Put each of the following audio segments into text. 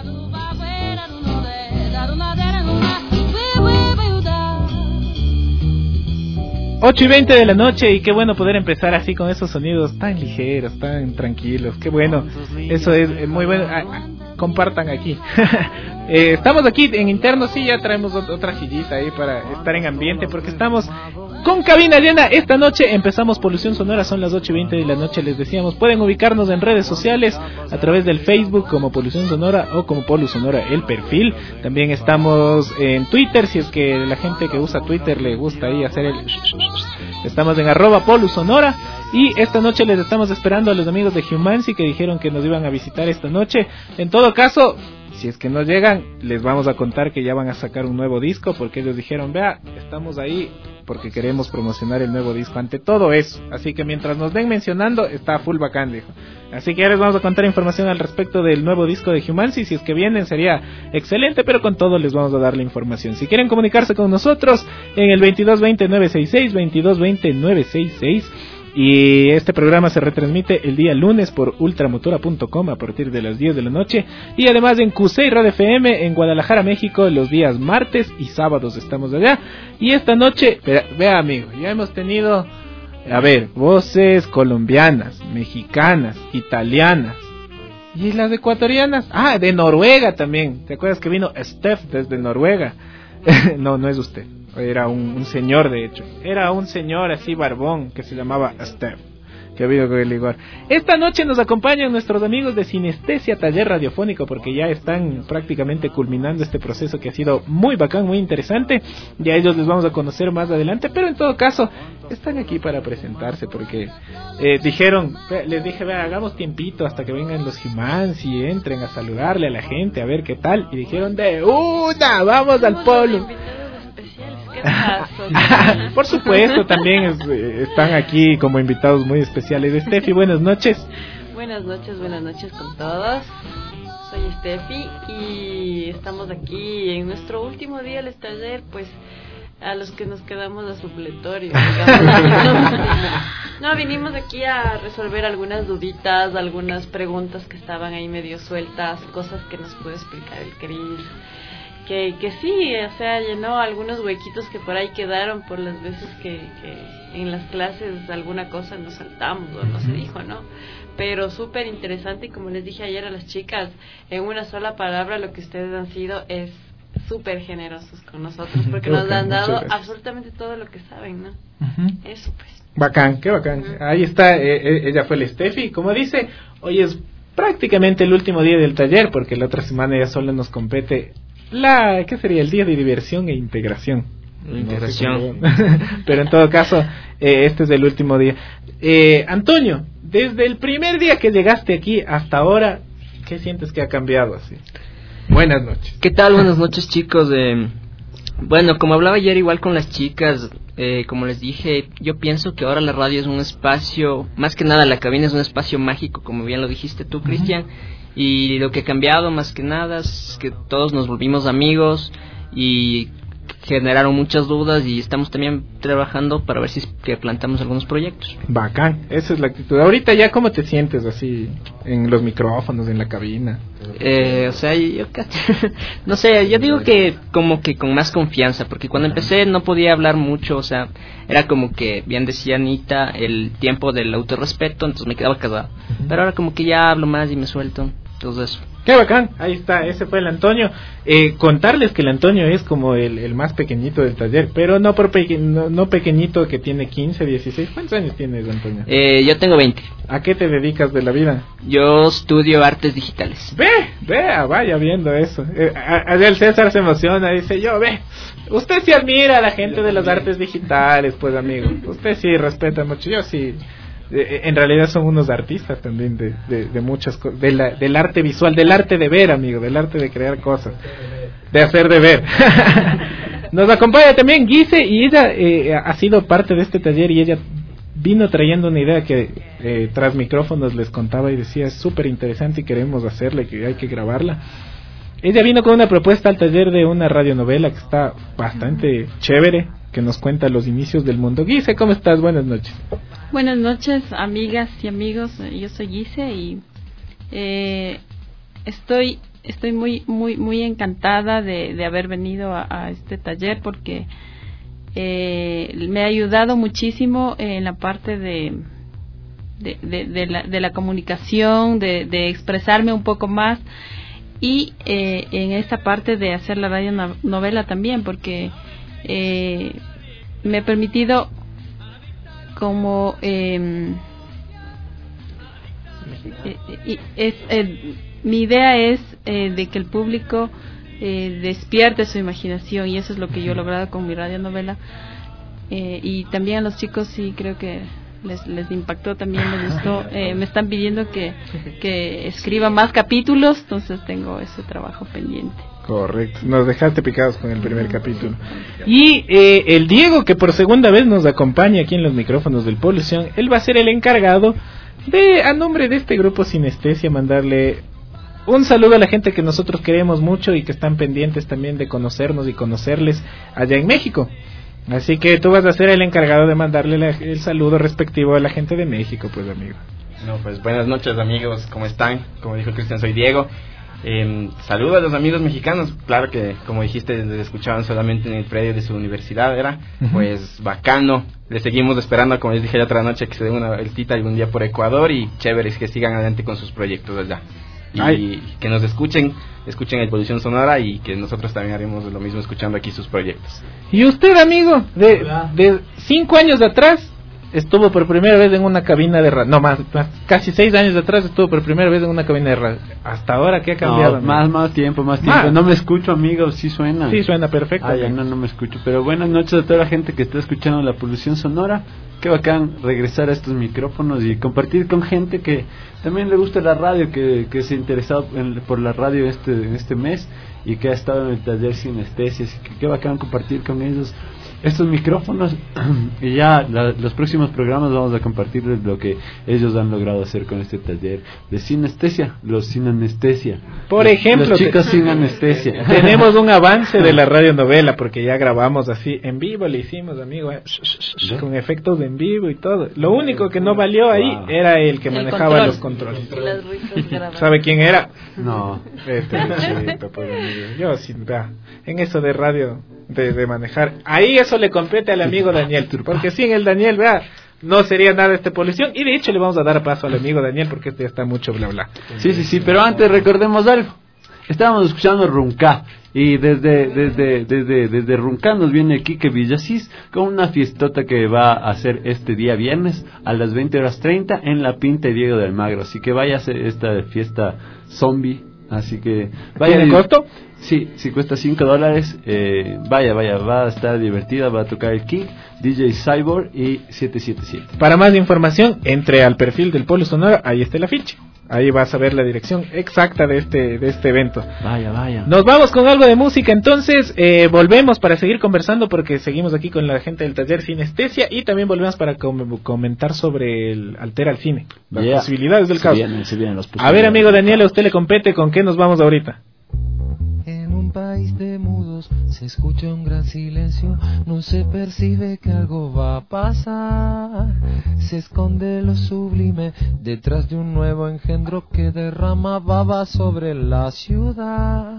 8:20 de la noche, y qué bueno poder empezar así con esos sonidos tan ligeros, tan tranquilos. Qué bueno, eso es muy bueno. Compartan aquí. Estamos aquí en interno, sí, ya traemos otra sillita ahí para estar en ambiente, porque estamos con cabina llena. Esta noche empezamos Polución Sonora, son las 8:20 de la noche, les decíamos. Pueden ubicarnos en redes sociales a través del Facebook como Polución Sonora o como Polu Sonora el perfil. También estamos en Twitter, si es que la gente que usa Twitter le gusta ahí hacer el... Estamos en @PoluSonora. Y esta noche les estamos esperando a los amigos de Humancy, que dijeron que nos iban a visitar esta noche. En todo caso, si es que no llegan, les vamos a contar que ya van a sacar un nuevo disco, porque ellos dijeron, vea, estamos ahí porque queremos promocionar el nuevo disco, ante todo eso. Así que mientras nos den mencionando, está full bacán, dijo. Así que ya les vamos a contar información al respecto del nuevo disco de Humancy. Si es que vienen sería excelente, pero con todo les vamos a dar la información. Si quieren comunicarse con nosotros en el 2220-966, 2220-966. Y este programa se retransmite el día lunes por ultramotora.com a partir de las 10 de la noche. Y además en QC Radio FM en Guadalajara, México, los días martes y sábados estamos allá. Y esta noche, vea amigo, ya hemos tenido, voces colombianas, mexicanas, italianas. ¿Y las ecuatorianas? Ah, de Noruega también. ¿Te acuerdas que vino Steph desde Noruega? No es usted. Era un señor, de hecho. Era un señor así barbón que se llamaba Steph, que ha habido con el Igor. Esta noche nos acompañan nuestros amigos de Sinestesia Taller Radiofónico, porque ya están prácticamente culminando este proceso que ha sido muy bacán, muy interesante. Y a ellos les vamos a conocer más adelante, pero en todo caso están aquí para presentarse, porque dijeron, les dije, hagamos tiempito hasta que vengan los Jimans y entren a saludarle a la gente, a ver qué tal. Y dijeron, de una, vamos al polo. Por supuesto, también están aquí como invitados muy especiales. Steffi, buenas noches. Buenas noches con todos. Soy Steffi y estamos aquí en nuestro último día del taller, pues a los que nos quedamos a supletorio, no, vinimos aquí a resolver algunas duditas, algunas preguntas que estaban ahí medio sueltas, cosas que nos puede explicar el Cris. Que sí, o sea, llenó algunos huequitos que por ahí quedaron por las veces que en las clases alguna cosa nos saltamos o no se dijo, ¿no? Pero súper interesante, y como les dije ayer a las chicas, en una sola palabra lo que ustedes han sido es súper generosos con nosotros, porque nos han dado absolutamente todo lo que saben, ¿no? Eso pues. Bacán, qué bacán. Ahí está, ella fue la Steffi, como dice, hoy es prácticamente el último día del taller, porque la otra semana ya solo nos compete ¿qué sería? El día de diversión e integración. No sé, pero en todo caso, este es el último día. Antonio, desde el primer día que llegaste aquí hasta ahora, ¿qué sientes que ha cambiado así? Buenas noches. ¿Qué tal? Buenas noches, chicos. Bueno, como hablaba ayer igual con las chicas, como les dije, yo pienso que ahora la radio es un espacio, más que nada la cabina es un espacio mágico, como bien lo dijiste tú, Cristian. Y lo que ha cambiado más que nada es que todos nos volvimos amigos y generaron muchas dudas, y estamos también trabajando para ver si es que plantamos algunos proyectos. Bacán, esa es la actitud. Ahorita ya, ¿cómo te sientes así en los micrófonos, en la cabina? O sea, yo no sé, yo digo que como que con más confianza, porque cuando empecé no podía hablar mucho, o sea, era como que, bien decía Anita, el tiempo del autorrespeto, entonces me quedaba callado. Pero ahora como que ya hablo más y me suelto, entonces eso. ¡Qué bacán! Ahí está, ese fue el Antonio. Contarles que el Antonio es como el más pequeñito del taller, pero no pequeñito que tiene 15, 16. ¿Cuántos años tienes, Antonio? Yo tengo 20. ¿A qué te dedicas de la vida? Yo estudio artes digitales. Vaya viendo eso. Allá el César se emociona, dice usted sí admira a la gente de las artes digitales, pues amigo. Usted sí respeta mucho, yo sí. En realidad son unos artistas también de muchas cosas, del arte visual, del arte de ver, amigo, del arte de crear cosas, de hacer de ver. Nos acompaña también Guise, y ella ha sido parte de este taller, y ella vino trayendo una idea que tras micrófonos les contaba y decía, es súper interesante y queremos hacerla, que hay que grabarla. Ella vino con una propuesta al taller de una radionovela que está bastante chévere, que nos cuenta los inicios del mundo. Guise, ¿cómo estás? Buenas noches. Buenas noches, amigas y amigos. Yo soy Guise y estoy estoy muy encantada de haber venido a este taller porque me ha ayudado muchísimo en la parte de la comunicación, de expresarme un poco más y en esta parte de hacer la radionovela también, porque me ha permitido como mi idea es de que el público despierte su imaginación, y eso es lo que yo he logrado con mi radionovela, y también a los chicos sí creo que les impactó, también les gustó. Me están pidiendo que escriba más capítulos, entonces tengo ese trabajo pendiente. Correcto, nos dejaste picados con el primer capítulo. Y el Diego, que por segunda vez nos acompaña aquí en los micrófonos del Polución, él va a ser el encargado de, a nombre de este grupo Sinestesia, mandarle un saludo a la gente que nosotros queremos mucho y que están pendientes también de conocernos y conocerles allá en México. Así que tú vas a ser el encargado de mandarle el saludo respectivo a la gente de México, pues, amigo. No, pues buenas noches, amigos, ¿cómo están? Como dijo Cristian, soy Diego. Saludo a los amigos mexicanos. Claro que, como dijiste, les escuchaban solamente en el predio de su universidad, ¿era? Pues bacano. Les seguimos esperando, como les dije la otra noche, que se den una vueltita algún día por Ecuador, y chéveres que sigan adelante con sus proyectos allá. Y que nos escuchen el Polución Sonora, y que nosotros también haremos lo mismo escuchando aquí sus proyectos. Y usted, amigo, de 5 años atrás estuvo por primera vez en una cabina de radio. No, más, casi 6 años atrás estuvo por primera vez en una cabina de radio. Hasta ahora, ¿qué ha cambiado? No, más tiempo. No me escucho, amigo, sí suena. Sí, suena perfecto. Ya no me escucho. Pero buenas noches a toda la gente que está escuchando la Polución Sonora. Qué bacán regresar a estos micrófonos y compartir con gente que también le gusta la radio, que se ha interesado por la radio este mes, y que ha estado en el taller Sinestesia. Así que qué bacán compartir con ellos estos micrófonos, y ya los próximos programas vamos a compartirles lo que ellos han logrado hacer con este taller de sinestesia, los sin anestesia. Por ejemplo, los chicos sin anestesia. Tenemos un avance de la radionovela, porque ya grabamos así en vivo, le hicimos, amigo, con efectos en vivo y todo. Lo único que no valió ahí era el que manejaba los controles. ¿Sabe quién era? No. Chico, pues, amigo. Yo sin en eso de radio, de manejar, ahí eso le compete al amigo Daniel, porque sin el Daniel, no sería nada esta Polución, y de hecho le vamos a dar paso al amigo Daniel, porque ya está mucho bla bla. Sí, pero antes recordemos algo. Estábamos escuchando Runca, y desde Runca nos viene Quique Villasís con una fiestota que va a hacer este día viernes a las 20:30 en la Pinta Diego de Almagro. Así que vaya a hacer esta fiesta zombie. Así que vaya. ¿Tiene costo? Sí, cuesta $5. Vaya, va a estar divertida, va a tocar el King, DJ Cyborg y 777. Para más información, entre al perfil del Polo Sonora, ahí está el afiche. Ahí vas a ver la dirección exacta de este evento. Vaya. Nos vamos con algo de música, entonces volvemos para seguir conversando, porque seguimos aquí con la gente del taller Sinestesia, y también volvemos para comentar sobre el Altera al Cine, las posibilidades del caos. Se vienen las posibilidades. A ver, amigo Daniel, a usted le compete, ¿con qué nos vamos ahorita? En un país de mudos se escucha un gran silencio, no se percibe que algo va a pasar. Se esconde lo sublime detrás de un nuevo engendro que derrama baba sobre la ciudad.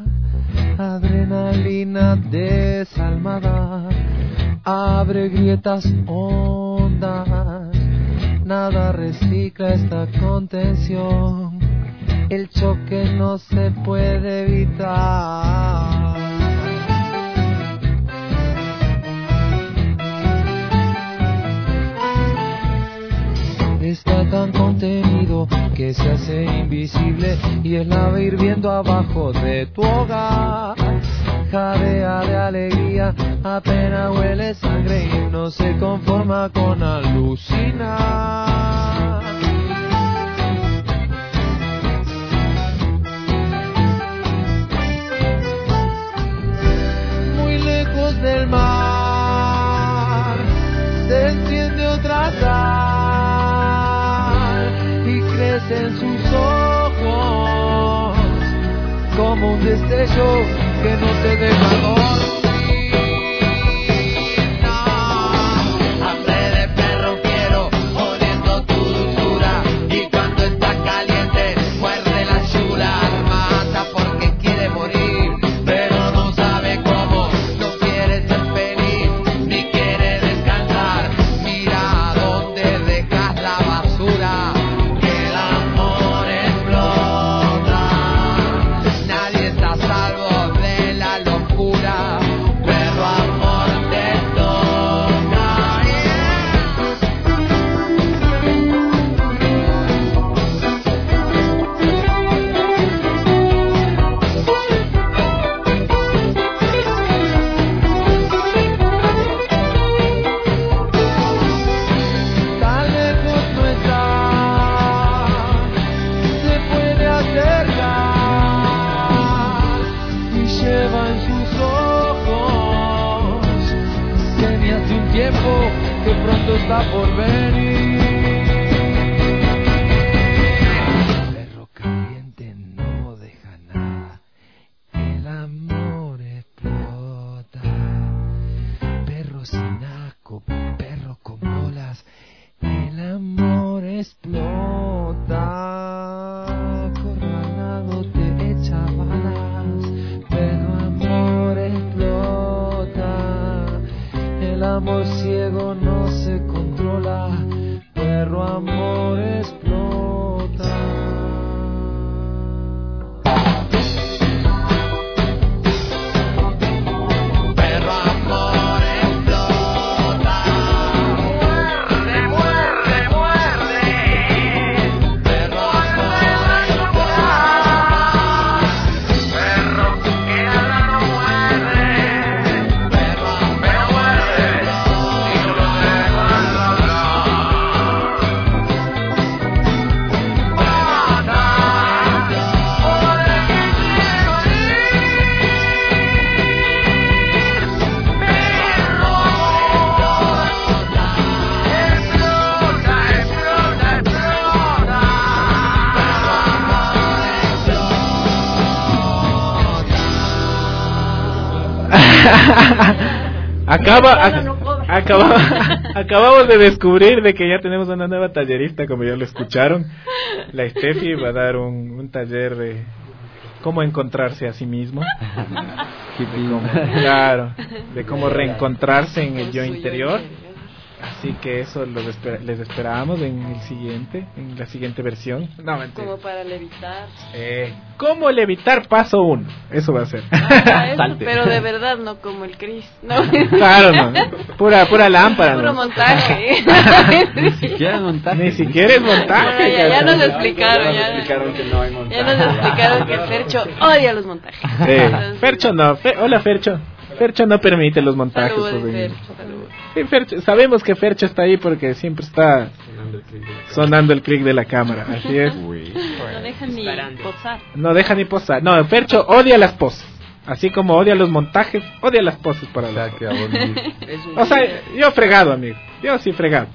Adrenalina desalmada abre grietas hondas, nada recicla esta contención. El choque no se puede evitar. Está tan contenido que se hace invisible, y el ave hirviendo abajo de tu hogar jadea de alegría, apenas huele sangre y no se conforma con alucinar. Del mar se enciende otra sal y crece en sus ojos como un destello que no te deja dormir. Hambre de perro quiero, oliendo tu dulzura, y cuando está caliente muerde la chula, mata porque está por venir. Perro caliente no deja nada, el amor explota. Perro sin asco, perro con bolas, el amor explota. Acorralado te echa balas, pero amor explota. El amor ciego no se controla, pero amor explota. Pero amor explota. Muerde, muerde, muerde. Pero amor explota. Perro que ladra no muerde. Pero muerde y no lo dejan ladrar. Mata, por el que quiero ir. Perro explota, explota, explota, explota. Acabamos de descubrir de que ya tenemos una nueva tallerista, como ya lo escucharon. La Steffi va a dar un taller de cómo encontrarse a sí mismo. Claro, de cómo reencontrarse en el yo interior. Así que eso les esperamos en la siguiente versión. No, mentira. Como para levitar. ¿Cómo levitar? Paso 1. Eso va a ser. Eso, pero de verdad, no como el Chris. No. Claro, no. Pura lámpara. Puro ¿no? montaje. Ni siquiera es montaje. Ni siquiera es montaje. Bueno, ya nos explicaron. Ya nos explicaron que no hay montaje. Ya nos explicaron que Fercho odia los montajes. Fercho no. Hola, Fercho. Fercho no permite los montajes. Saludos, pues, Fercho, saludos. Sí, Fercho, sabemos que Fercho está ahí porque siempre está sonando el clic de la cámara. Así es. No dejan ni posar. No deja ni posar. No, Fercho odia las poses. Así como odia los montajes, odia las poses para la. O sea, yo fregado, amigo. Yo sí fregado.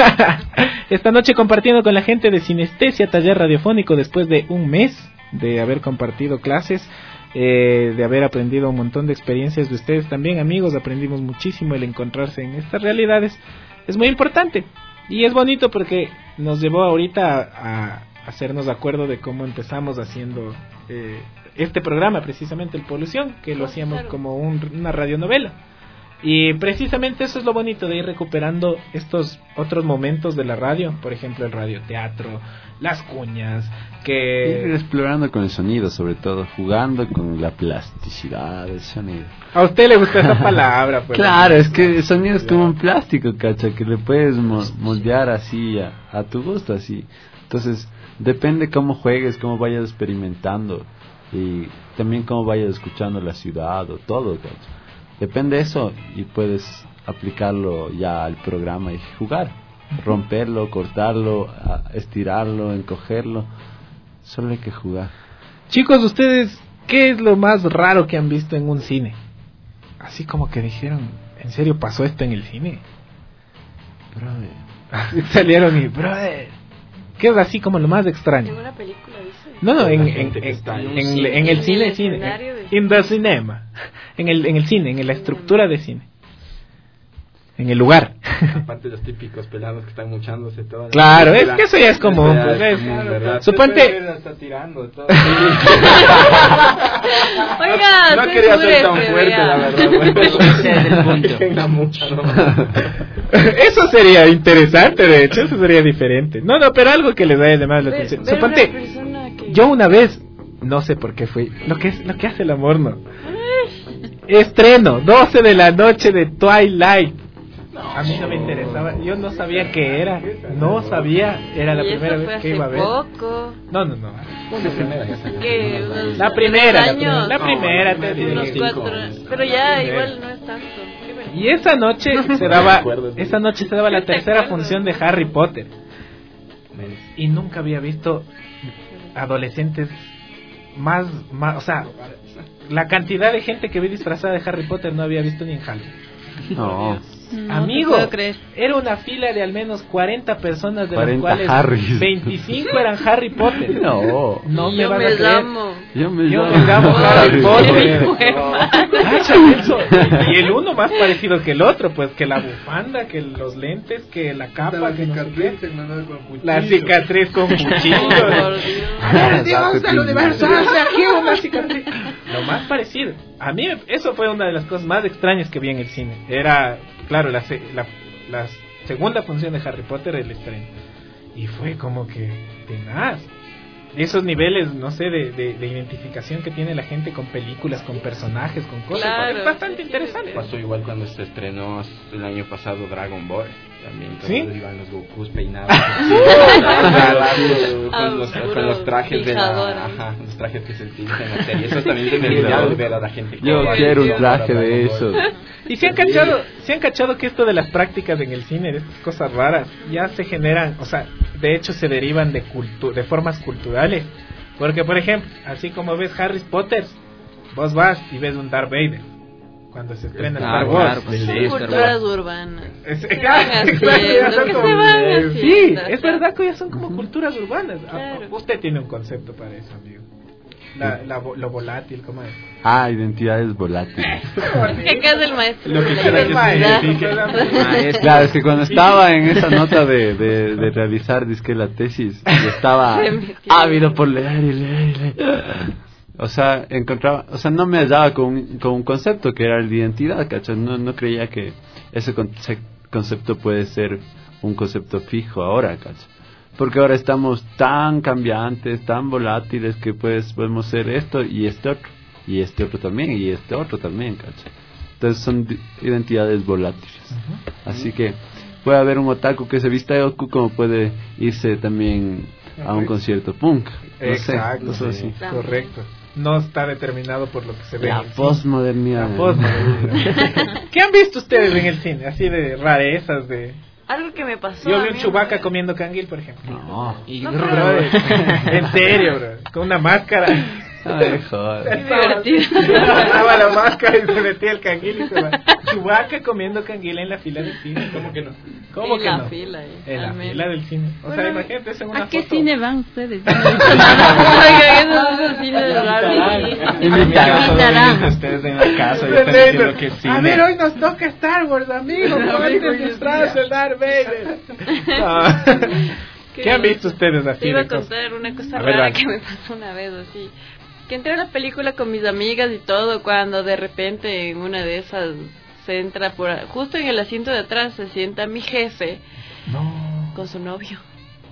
Esta noche compartiendo con la gente de Sinestesia, taller radiofónico, después de un mes de haber compartido clases. De haber aprendido un montón de experiencias de ustedes también, amigos. Aprendimos muchísimo. El encontrarse en estas realidades es muy importante y es bonito porque nos llevó ahorita a hacernos de acuerdo de cómo empezamos haciendo este programa, precisamente el Polución, que lo hacíamos como una radionovela. Y precisamente eso es lo bonito de ir recuperando estos otros momentos de la radio, por ejemplo el radioteatro, las cuñas, que ir explorando con el sonido, sobre todo jugando con la plasticidad del sonido. A usted le gusta esa palabra, pues. Claro, es que el sonido es como un plástico, cacha, que le puedes moldear así a tu gusto, así. Entonces, depende cómo juegues, cómo vayas experimentando y también cómo vayas escuchando la ciudad o todo, cacha. Depende de eso y puedes aplicarlo ya al programa y jugar, romperlo, cortarlo, estirarlo, encogerlo. Solo hay que jugar. Chicos, ustedes, ¿qué es lo más raro que han visto en un cine? Así como que dijeron, ¿en serio pasó esto en el cine? Brother. Salieron y, brother, ¿qué es así como lo más extraño? ¿En una película dice? No, en el cine, in the cinema, en el cine, en la estructura de cine, en el lugar. Aparte de los típicos pelados que están muchándose todo. Claro, es que eso ya es común, pues, suponte. Oiga, no quería ser tan fuerte, la verdad. Eso sería interesante, de hecho, eso sería diferente. No, pero algo que les vaya de más la atención. Suponte, yo una vez, no sé por qué fue, lo que hace el amor, ¿no? Estreno, 12 de la noche de Twilight. A mí no me interesaba, yo no sabía qué era, era la primera vez que iba a ver. Poco. No. ¿Qué? La primera, te digo. Unos 4, pero ya igual no es tanto. Y esa noche se daba la tercera función de Harry Potter. Y nunca había visto adolescentes más, o sea, la cantidad de gente que vi disfrazada de Harry Potter no había visto ni en Halloween. No. No Amigo, te puedo creer. era una fila de al menos 40 personas, de 40 las cuales Harrys. 25 eran Harry Potter. No. No me Yo vas me a creer. llamo. Yo me Yo llamo me llamo Harry Potter. Potter. Cacha eso. Y el uno más parecido que el otro, pues que la bufanda, que los lentes, que la capa, que no sé qué. La cicatriz con cuchillo. Por Dios. Vamos al universo, hace aquí una cicatriz. Lo más parecido. A mí eso fue una de las cosas más extrañas que vi en el cine. Era, claro, la segunda función de Harry Potter, el estreno. Y fue como que tenaz. Esos niveles, no sé, de identificación que tiene la gente con películas, con personajes, con cosas. Claro, es bastante sí, interesante. Pasó igual cuando se estrenó el año pasado Dragon Ball. También todos ¿Sí? iban los Gokus peinados con los trajes de los trajes que se utilizan en la serie. Eso también debería volver a la gente. Yo quiero un traje de esos. Y se han cachado que esto de las prácticas en el cine, de estas cosas raras, ya se generan, o sea, de hecho se derivan de formas culturales. Porque, por ejemplo, así como ves Harry Potter, vos vas y ves un Darth Vader cuando se estrena Star Wars. Claro, pues, Son sí, Star culturas Wars. urbanas. Sí, es verdad que ya son como culturas urbanas. Claro. Usted tiene un concepto para eso, amigo. Lo volátil, ¿cómo es? Identidades volátiles. ¿Qué es el maestro? Lo que quiera que signifique. Claro, es que cuando estaba en esa nota de realizar disque la tesis, yo estaba ávido por leer y leer y leer. O sea, no me hallaba con un concepto que era el de identidad, ¿cachai? No creía que ese concepto puede ser un concepto fijo ahora, ¿cachai? Porque ahora estamos tan cambiantes, tan volátiles, que pues podemos ser esto y este otro, y este otro también, y este otro también, ¿cachai? Entonces son identidades volátiles. Así que puede haber un otaku que se vista de otaku, como puede irse también a un concierto punk. Exacto, cosas así. correcto. No está determinado por lo que se ve La en el posmodernidad. cine. La posmodernidad. ¿Qué han visto ustedes en el cine? Así de rarezas, de... Algo que me pasó. Yo vi a un mí, Chewbacca comiendo canguil, por ejemplo. No. Y No, Brother, en serio, bro. Con una máscara. Ay, joder. Qué divertido. Agarraba la máscara y se metía el canguil y se va. Chewbacca comiendo canguil en la fila del cine. ¿Cómo que no? ¿Cómo En que la no? fila, En la al menos. fila del cine. O sea, Bueno, imagínate eso en una ¿A qué foto. cine van ustedes? Oigan, esos cines raros. Invitarán. Ustedes en la casa y están diciendo que sí. A ver, hoy nos toca Star Wars, amigo. Ponte disfraz de Darth Vader. No. ¿Qué han visto ustedes así? Te iba de a cosas? contar una cosa A ver, rara dale. que me pasó una vez así. Que entré a la película con mis amigas y todo, cuando de repente en una de esas se entra justo en el asiento de atrás se sienta mi jefe con su novio.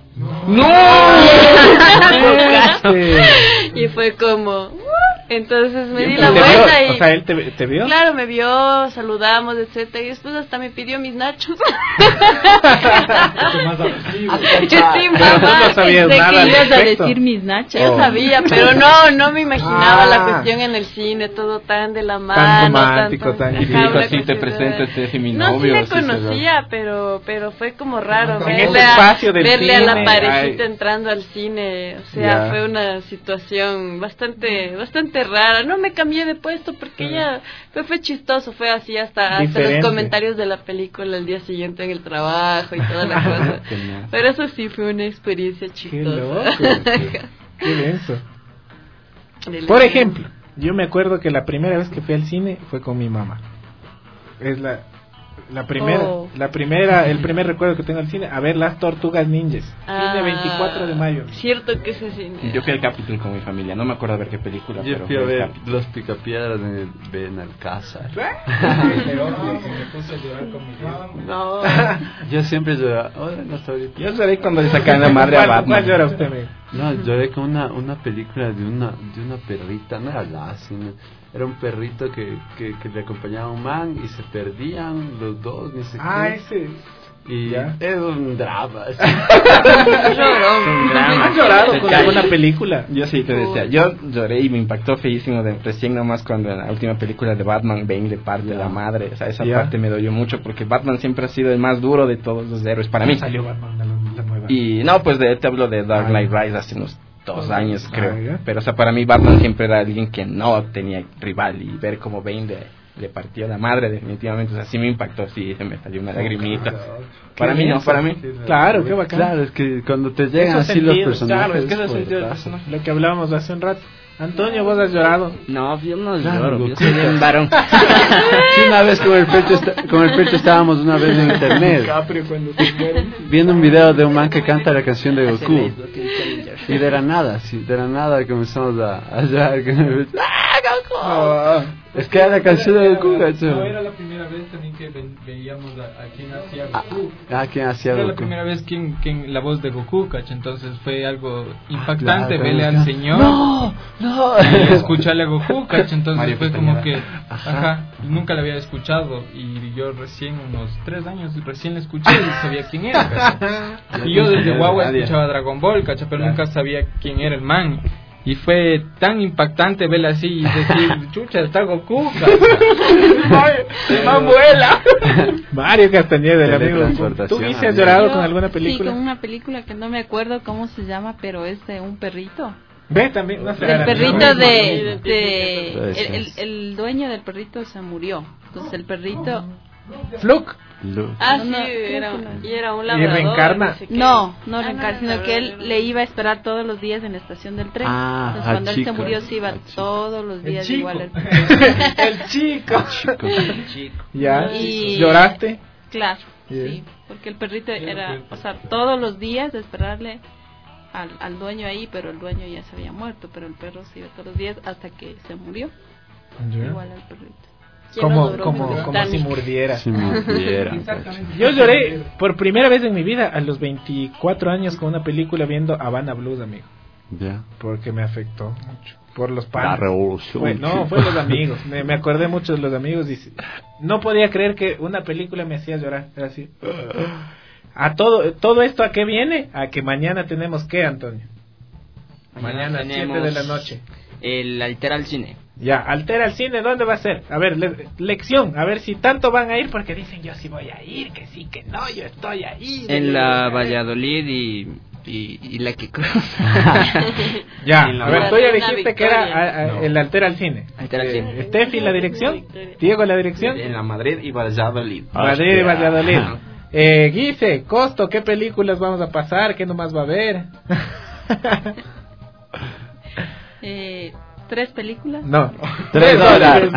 Y fue como entonces me di la vuelta y O sea, él te vio. claro, me vio, saludamos, etcétera, y después hasta me pidió mis nachos. Sí, mamá, no sabías Pensé nada que al ibas a respecto. decir mis nachas. yo sabía, pero no me imaginaba la cuestión en el cine, todo tan de la mano, romántico, tan- ajá, Sí, una dijo, sí, te cuestión presento, de- este es mi No, sí novio, me así se lo- conocía, pero fue como raro En verle, ese espacio del verle a la cine, parejita ay. entrando al cine, o sea, Ya. fue una situación bastante rara. No me cambié de puesto porque ya fue chistoso, fue así hasta Diferente. los comentarios de la película el día siguiente en el trabajo y toda la cosa. Genial. Pero eso sí fue una experiencia Qué chistosa. loco. Qué denso. De Por la- ejemplo, yo me acuerdo que la primera vez que fui al cine fue con mi mamá. Es el primer recuerdo que tengo al cine, a ver Las Tortugas Ninjas. Cine 24 de mayo. Cierto que ese cine. Yo fui al capítulo con mi familia, no me acuerdo a ver qué película, Yo pero fui a fue el ver capítulo. Los Picapiedras en el Benalcázar. No. Yo siempre lloraba. Ahora no hasta ahorita. Yo sabía cuando le sacaban la madre a ¿Cuál Batman. llora usted, amigo? No, lloré con una película de una perrita, no era Lassie, era un perrito que le acompañaba a un man y se perdían los dos, ni sé qué. Ese. Y ya. es un drama. ¿Has llorado con alguna película? Yo sí te decía, yo lloré y me impactó feísimo recién nomás cuando en la última película de Batman Bane le parte la madre, o sea, esa Ya. parte me dolió mucho porque Batman siempre ha sido el más duro de todos los héroes para mí. Salió Batman, la nueva. Y no, pues te hablo de Dark Knight Ah. Rise hace unos 2 años creo, ya. pero o sea, para mí Batman siempre era alguien que no tenía rival y ver como Bane le partió la madre definitivamente, o sea, sí me impactó, sí, se me salió una lagrimita. Para mí no, para mí. Claro, qué bacán. Claro, es que cuando te llegan Esos así los sentidos, personajes... claro, es que es el pues, sentido del pasa. personaje. Lo que hablábamos hace un rato. Antonio, vos has llorado. No, yo no Claro, lloro, Goku. yo soy un varón. Sí, una vez con el pecho estábamos una vez en internet Capri cuando se muere. viendo un video de un man que canta la canción de Goku. Y de la nada comenzamos a llorar. Es que era la canción de Goku, gacho. No era la primera vez también que veíamos a quien hacía Goku. ¿Quién hacía Era Goku? la primera vez quien la voz de Goku, ¿cachai? Entonces fue algo impactante Claro, verle claro. al señor No. y escucharle a Goku, ¿cachai? Entonces Mario fue Castañeda. como que, nunca la había escuchado y yo recién, unos 3 años, recién la escuché y sabía quién era, ¿cachai? Y yo desde guagua escuchaba Dragon Ball, ¿cachai? Pero nunca sabía quién era el man. Y fue tan impactante verla así y decir, chucha, está Goku, el man vuela. Mario Castañeda, el amigo. Teletransportación, ¿Tú viste, has amigo. llorado Yo, con alguna Sí, película? con una película que no me acuerdo cómo se llama, pero es de un perrito. Ve también, no sé. El perrito no, de el dueño del perrito se murió. Entonces el perrito Fluke. Ah, No, sí, no, creo que no. y era un Y labrador. reencarna. sé qué. no Ah, reencarna, sino que él le iba a esperar todos los días en la estación del tren. Ah, Entonces al cuando él chico. se murió se iba Al chico. todos los El días chico. igual al El chico. Ya, Y- ¿lloraste? Claro, Bien. sí, porque el perrito era, o sea, todos los días de esperarle al dueño ahí, pero el dueño ya se había muerto, pero el perro se iba todos los días hasta que se murió. Igual al perrito. ¿Quién nos duró Como con si Titanic? mordiera. Si me viera, Exactamente. Yo lloré por primera vez en mi vida a los 24 años con una película viendo Havana Blues, amigo. ya. Porque me afectó mucho. Por los La panas. revolución. Fue los amigos. Me acordé mucho de los amigos y no podía creer que una película me hacía llorar. Era así. A todo esto, ¿a qué viene? A que mañana tenemos ¿qué, Antonio? Mañana a 7 de la noche. El Altera al Cine. Ya, Altera el Cine, ¿dónde va a ser? A ver, lección, a ver si tanto van a ir porque dicen yo sí voy a ir, que sí, que no, yo estoy ahí. En la Valladolid y la que cruza. Ya, En la a ver, tú ya Reina dijiste que Victoria. era No. el Altera al Cine. Altera al Cine. Steffi, la dirección. Diego, la dirección. En la Madrid y Valladolid. Madrid y Valladolid. Ajá. Guise, Costo, ¿qué películas vamos a pasar? ¿Qué nomás va a haber? 3 películas. No. $3.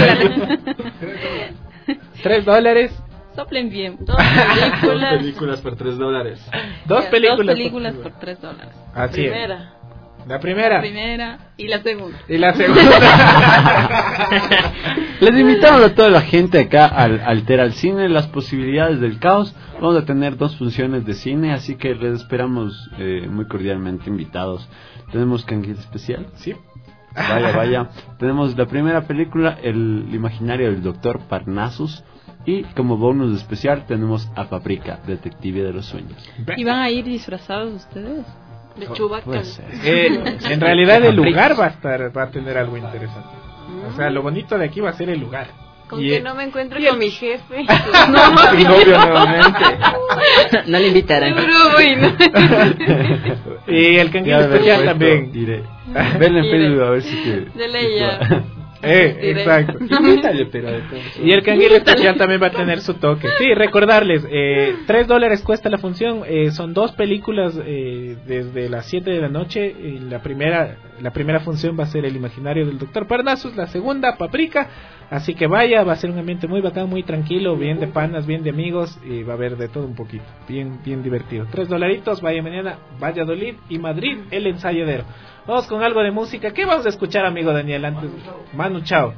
$3. Soplen bien. 2 películas. Películas por $3. Dos películas. Dos películas por $3. Así es. Primera. La primera. La primera y la segunda. Y la segunda. Les invitamos a toda la gente acá al Altera al Cine, las posibilidades del caos. Vamos a tener 2 funciones de cine, así que les esperamos muy cordialmente invitados. Tenemos canguil especial. Sí. Vaya. Tenemos la primera película, El imaginario del Doctor Parnassus. Y como bonus especial tenemos a Paprika, detective de los sueños. ¿Y van a ir disfrazados ustedes? De Chewbacca. Puede ser. En realidad el lugar va a tener algo interesante. O sea, lo bonito de aquí va a ser el lugar. Con Y, que no me encuentre y el- con mi jefe. Mi novio nuevamente. No le invitarán. Uy, no. Y el canguil Ya de especial repuesto, también. Diré. Venle en Iré. Facebook a ver si te... De ley ya. Exacto. Y el canguil especial también va a tener su toque. Sí, recordarles, $3 cuesta la función. Son 2 películas desde las 7 de la noche. La primera función va a ser El imaginario del Doctor Parnassus, la segunda Paprika. Así que vaya, va a ser un ambiente muy bacán, muy tranquilo, bien de panas, bien de amigos, y va a haber de todo un poquito, bien divertido. $3, vaya mañana, Valladolid y Madrid, el ensayadero. Vamos con algo de música. ¿Qué vamos a escuchar, amigo Daniel? Antes, Manu Chao.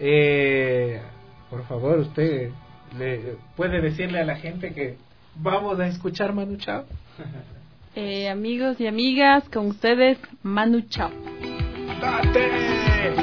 Por favor, usted puede decirle a la gente que vamos a escuchar Manu Chao. Amigos y amigas, con ustedes, Manu Chao. ¡Date!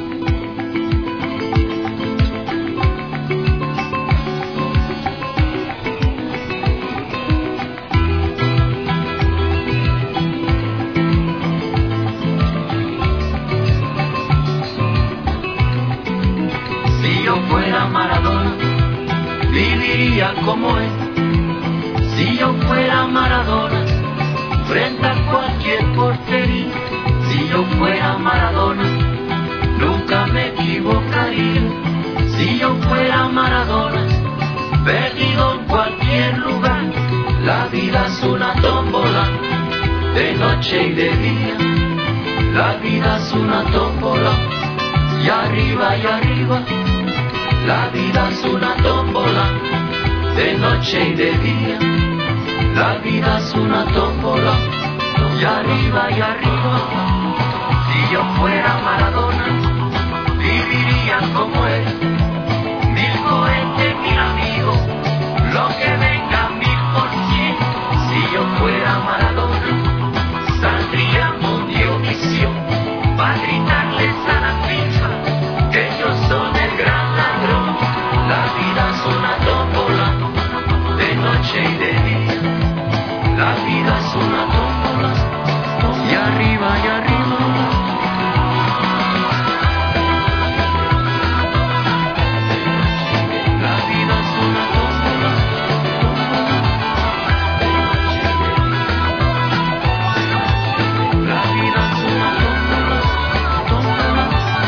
Si yo fuera Maradona, viviría como él. Si yo fuera Maradona, frente a cualquier portería. Si yo fuera Maradona, nunca me equivocaría. Si yo fuera de noche y de día. La vida es una tómbola, y arriba, la vida es una tómbola, de noche y de día. La vida es una tómbola, y arriba, si yo fuera Maradona, viviría como él, 1000 cohetes, 1000 amigos, lo que venga 1000%. Si yo fuera Maradona, saldría Mundiovisión para gritarles a la FIFA que ellos son el gran ladrón. La vida es una tómbola, de noche y de día. La vida es una tómbola, y arriba, la vida es una tómbola, la vida es una tómbola.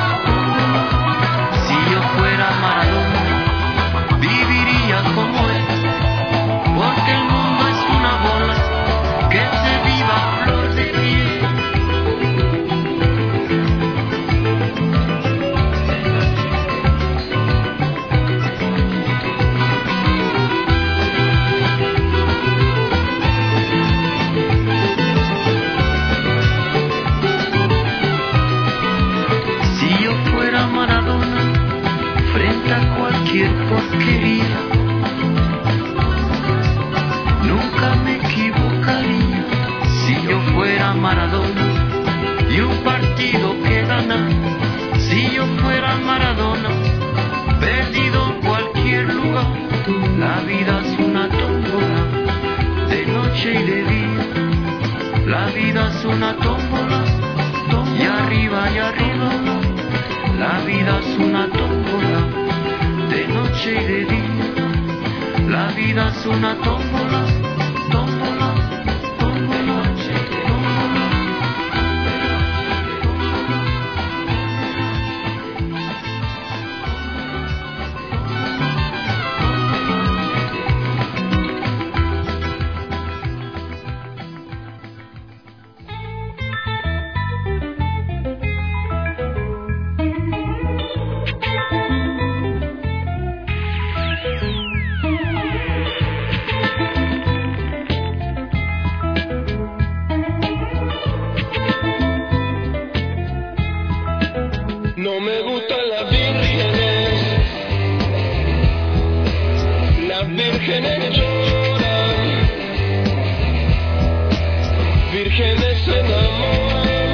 Si yo fuera Maradona, viviría como él, porque el mundo es una bola que se viva a flor de piel. Si yo fuera Maradona, frente a cualquier porquería, nunca me equivocaría. Si yo fuera Maradona y un partido que gana, si yo fuera Maradona, perdido en cualquier lugar. La vida es una tómbola, de noche y de día. La vida es una tómbola, y arriba, la vida es una tómbola, de noche y de día. La vida es una tómbola, tómbola, tómbola, tómbola. No me gustan las vírgenes lloran, vírgenes se enamoran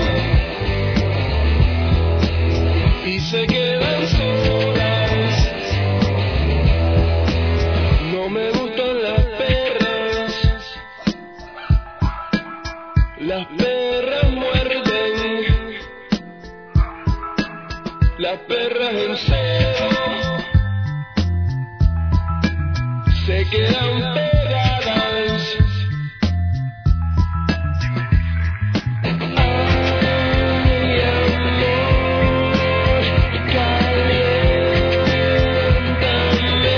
y se quedan solas. No me gustan las perras muerden, las perras en celo se quedan pegadas. Ay, amor, caliéntame,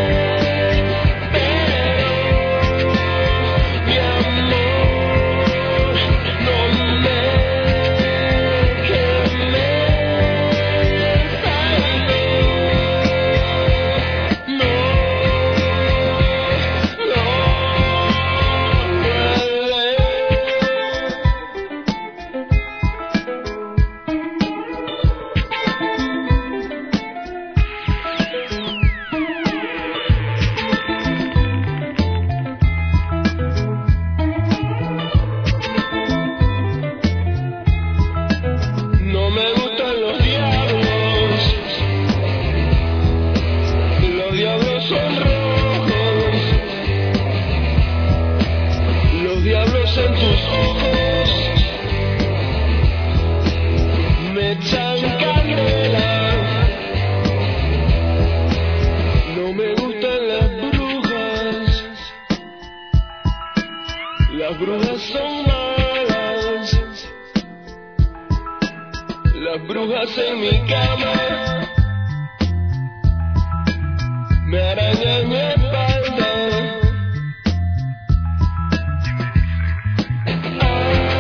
pero mi amor, no me quemes. Ay, no, no me gustan los diablos son rojos, los diablos en tus ojos me echan candela. No me gustan las brujas son malas, las brujas en mi cama me arañan mi espalda. Ay,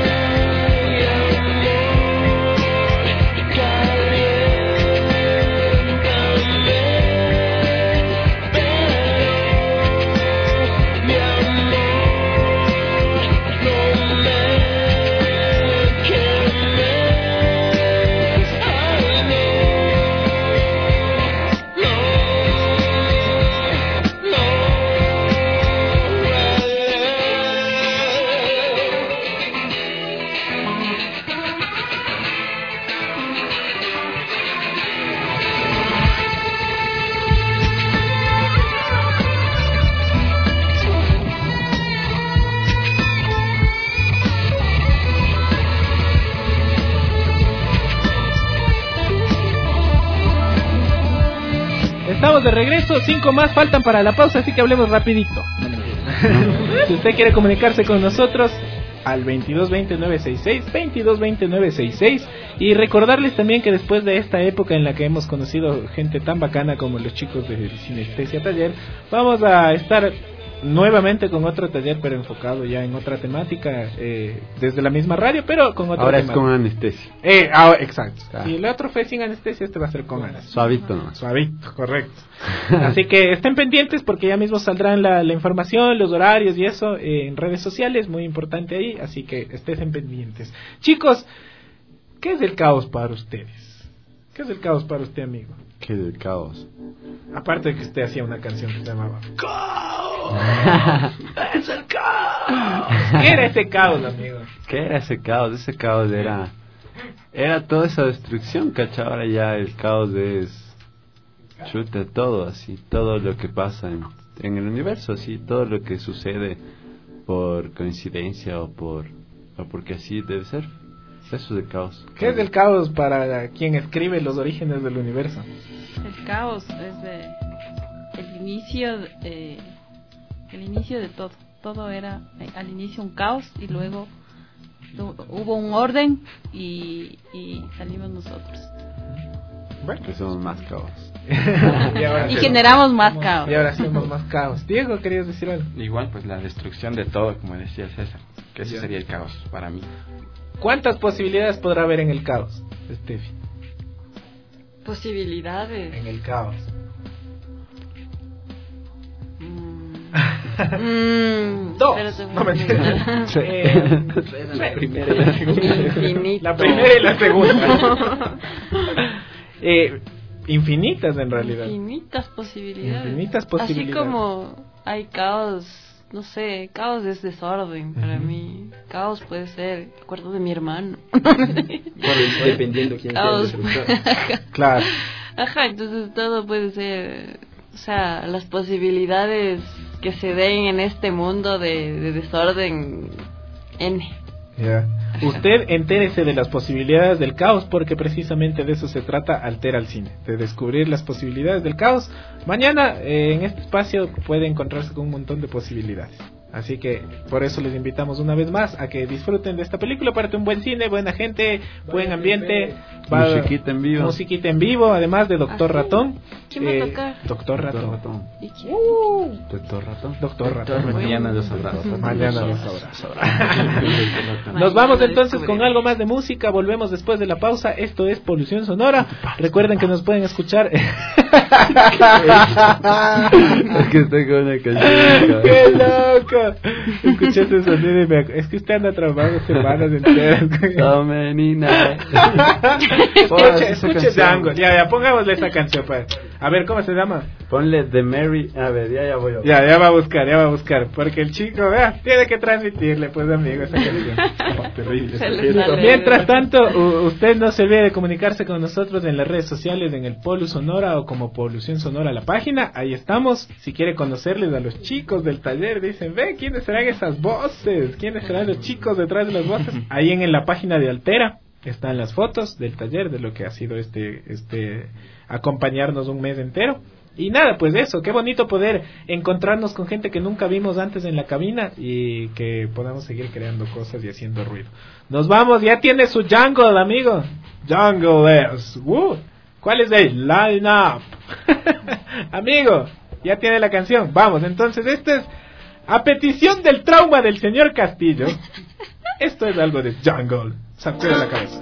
estamos de regreso. 5 más faltan para la pausa, así que hablemos rapidito. Si usted quiere comunicarse con nosotros, al 2220-966, 2220-966, y recordarles también que después de esta época en la que hemos conocido gente tan bacana como los chicos de Sinestesia Taller, vamos a estar nuevamente con otro taller, pero enfocado ya en otra temática, desde la misma radio, pero con otra ahora temática. Es con anestesia. Exacto. Si el otro fue sin anestesia, este va a ser con anestesia. Suavito, ¿no? Suavito, correcto. Así que estén pendientes porque ya mismo saldrán la información, los horarios y eso en redes sociales, muy importante ahí, así que estén pendientes. Chicos, ¿qué es el caos para ustedes? ¿Qué es el caos para usted, amigo? ¿Qué es el caos? Aparte de que usted hacía una canción que se llamaba ¡Caos! ¡Es el caos! ¿Qué era ese caos, amigo? ¿Qué era ese caos? Ese caos era toda esa destrucción, ¿cachai? Ahora ya el caos es chuta todo, así, todo lo que pasa en el universo, así, todo lo que sucede por coincidencia o porque así debe ser. Eso es el caos. ¿Qué es el caos para quien escribe los orígenes del universo? El caos es el inicio de todo. Todo era al inicio un caos y luego hubo un orden y salimos nosotros. Bueno, que somos más caos. y generamos más caos. Y ahora hacemos más caos. Diego, ¿querías decir algo? Igual, pues la destrucción de todo, como decía César, que eso sería el caos para mí. ¿Cuántas posibilidades podrá haber en el caos, Steffi? Posibilidades. En el caos. Dos. No me entiendes. La primera y la segunda. La primera y la segunda. Infinitas en realidad. Infinitas posibilidades. Infinitas posibilidades. Así como hay caos. No sé, caos es desorden para mí. Caos puede ser el cuarto de mi hermano. Dependiendo quién sea el destructor. Claro. Ajá, entonces todo puede ser, o sea, las posibilidades que se den en este mundo de desorden N. Yeah. Usted entérese de las posibilidades del caos porque precisamente de eso se trata Altera el Cine, de descubrir las posibilidades del caos. Mañana en este espacio puede encontrarse con un montón de posibilidades. Así que por eso les invitamos una vez más a que disfruten de esta película. Aparte, un buen cine, buena gente, buen ambiente, musiquita en vivo. Musiquita en vivo, además de Doctor Ratón. ¿Quién va a tocar? Doctor Ratón. ¿Y quién? Doctor Ratón. Doctor Ratón. Mañana los abrazos. Mañana los abrazos. Nos vamos entonces con algo más de música. Volvemos después de la pausa. Esto es Polución Sonora. Recuerden que nos pueden escuchar. Es que estoy con una canción. ¡Qué loco! Escuché ese sonido y es que usted anda trabajando semanas enteras. Oh, menina. Escuche Django. Ya, pongámosle esa canción, pues. A ver, ¿cómo se llama? Ponle The Mary. A ver, ya voy a... Ya va a buscar. Porque el chico, tiene que transmitirle, pues, amigo, esa canción. Terrible. Mientras tanto, usted no se olvide de comunicarse con nosotros en las redes sociales, en el Polu Sonora o como Polución Sonora la página. Ahí estamos. Si quiere conocerles a los chicos del taller, dicen, ¿quiénes serán esas voces? ¿Quiénes serán los chicos detrás de las voces? Ahí en la página de Altera están las fotos del taller, de lo que ha sido acompañarnos un mes entero. Y nada, pues eso, qué bonito poder encontrarnos con gente que nunca vimos antes en la cabina y que podamos seguir creando cosas y haciendo ruido. Nos vamos, ya tiene su jungle, amigo. Jungle es, ¿cuál es el line up? Amigo, ya tiene la canción. Vamos, entonces este es a petición del trauma del señor Castillo. Esto es algo de Jungle. Sacude la cabeza.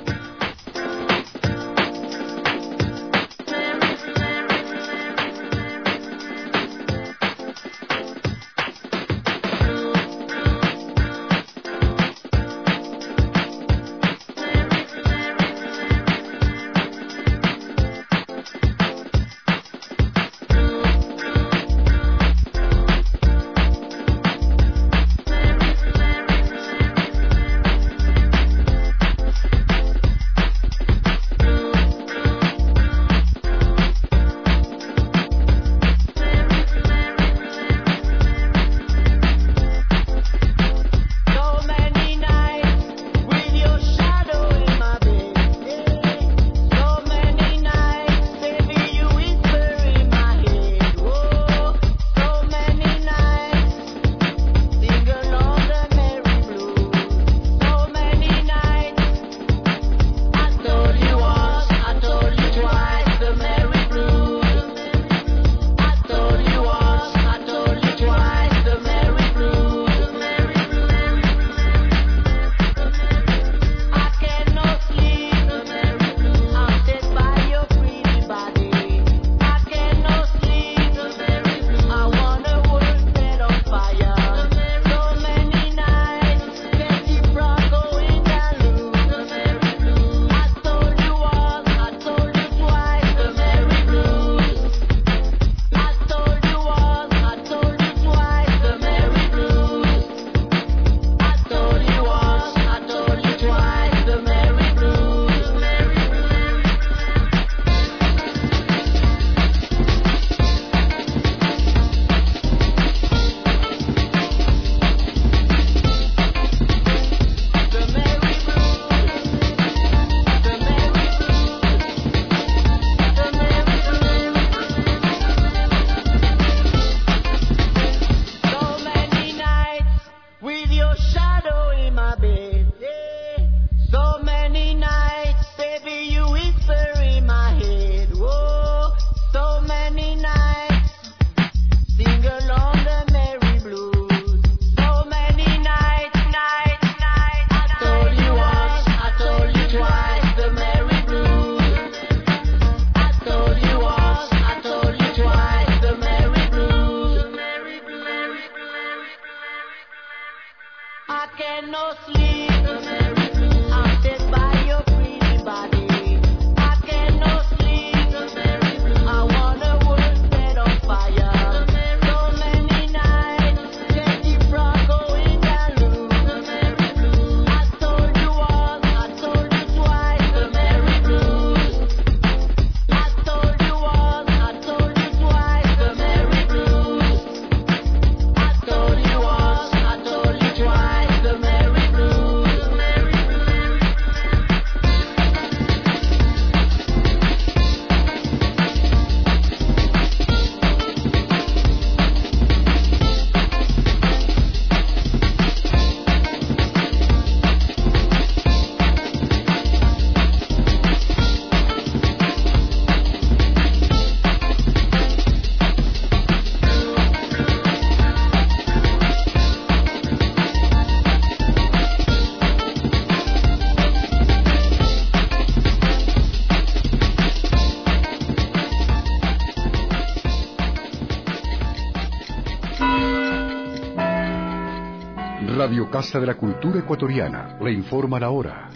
Radio Casa de la Cultura Ecuatoriana le informa la hora.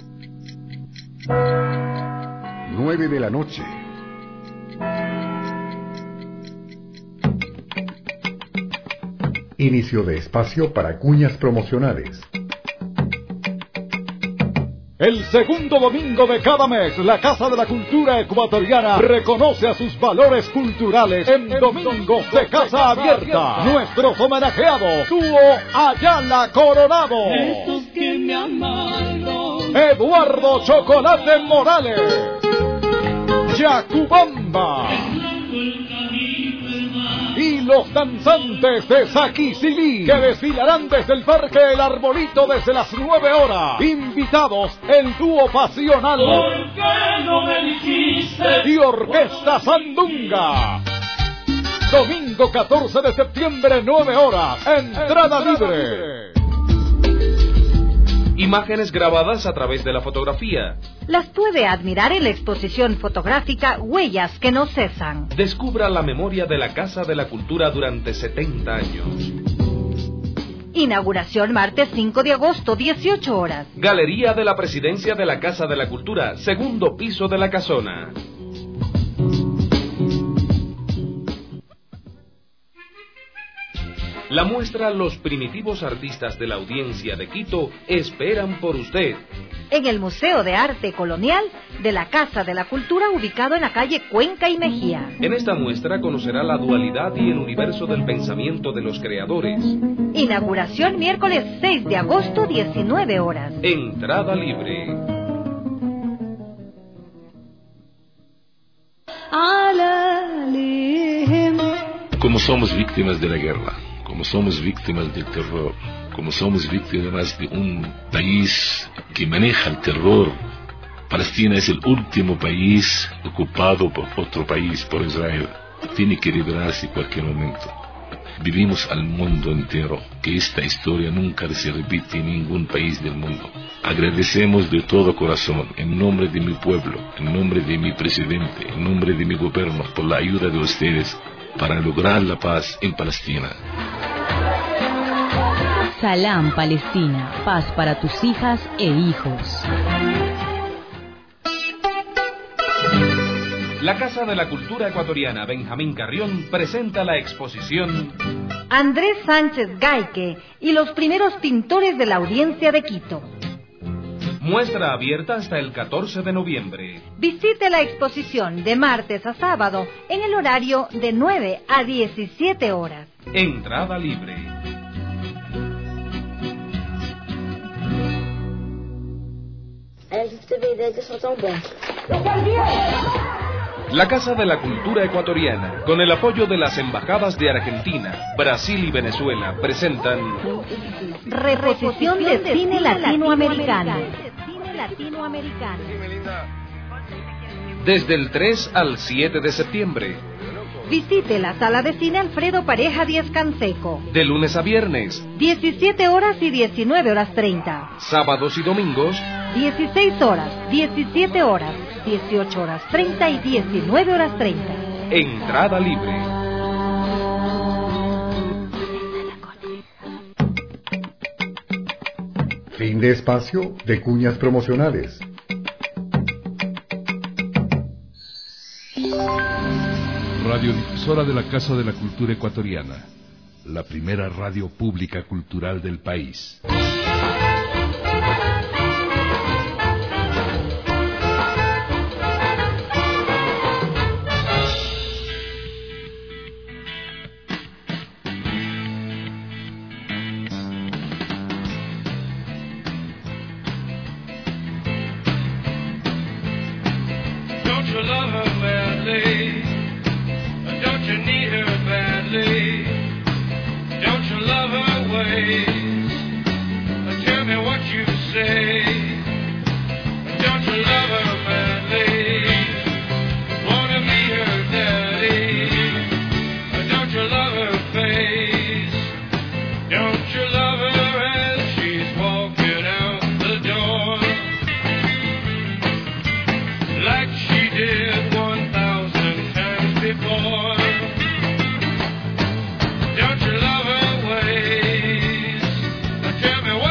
9 de la noche. Inicio de espacio para cuñas promocionales. El segundo domingo de cada mes, la Casa de la Cultura Ecuatoriana reconoce a sus valores culturales en Domingos de Casa Abierta. Nuestros homenajeados, dúo Ayala Coronado, Estos que me amaron, Eduardo Chocolate Morales, Yacubamba y los danzantes de Saquicilí, que desfilarán desde el Parque El Arbolito desde las 9 horas. Invitados el dúo pasional ¿por qué no me dijiste? y Orquesta Sandunga. Domingo 14 de septiembre, 9 horas. Entrada libre. Imágenes grabadas a través de la fotografía. Las puede admirar en la exposición fotográfica Huellas que no cesan. Descubra la memoria de la Casa de la Cultura durante 70 años. Inauguración martes 5 de agosto, 18 horas. Galería de la Presidencia de la Casa de la Cultura, segundo piso de la casona. La muestra Los primitivos artistas de la audiencia de Quito esperan por usted. En el Museo de Arte Colonial de la Casa de la Cultura, ubicado en la calle Cuenca y Mejía. En esta muestra conocerá la dualidad y el universo del pensamiento de los creadores. Inauguración miércoles 6 de agosto, 19 horas. Entrada libre. Como somos víctimas de la guerra, como somos víctimas del terror, como somos víctimas de un país que maneja el terror. Palestina es el último país ocupado por otro país, por Israel. Tiene que liberarse en cualquier momento. Vivimos al mundo entero que esta historia nunca se repite en ningún país del mundo. Agradecemos de todo corazón, en nombre de mi pueblo, en nombre de mi presidente, en nombre de mi gobierno, por la ayuda de ustedes para lograr la paz en Palestina. Salam Palestina, paz para tus hijas e hijos. La Casa de la Cultura Ecuatoriana Benjamín Carrión presenta la exposición Andrés Sánchez Gaique y los primeros pintores de la audiencia de Quito. Muestra abierta hasta el 14 de noviembre. Visite la exposición de martes a sábado en el horario de 9 a 17 horas. Entrada libre. La Casa de la Cultura Ecuatoriana, con el apoyo de las embajadas de Argentina, Brasil y Venezuela, presentan Reposición de cine latinoamericano. Desde el 3 al 7 de septiembre. Visite la sala de cine Alfredo Pareja Díaz Canseco. De lunes a viernes. 17 horas y 19 horas 30. Sábados y domingos. 16 horas, 17 horas, 18 horas 30 y 19 horas 30. Entrada libre. Fin de espacio de cuñas promocionales. Radiodifusora de la Casa de la Cultura Ecuatoriana, la primera radio pública cultural del país. Don't you love her badly? Don't you need her badly? Don't you love her ways? Tell me what you say. Don't you love her badly? Wanna be her daddy? Don't you love her face? Don't you love her as she's walking out the door? Like she did 1,000 times before. Don't you love her ways? Tell me what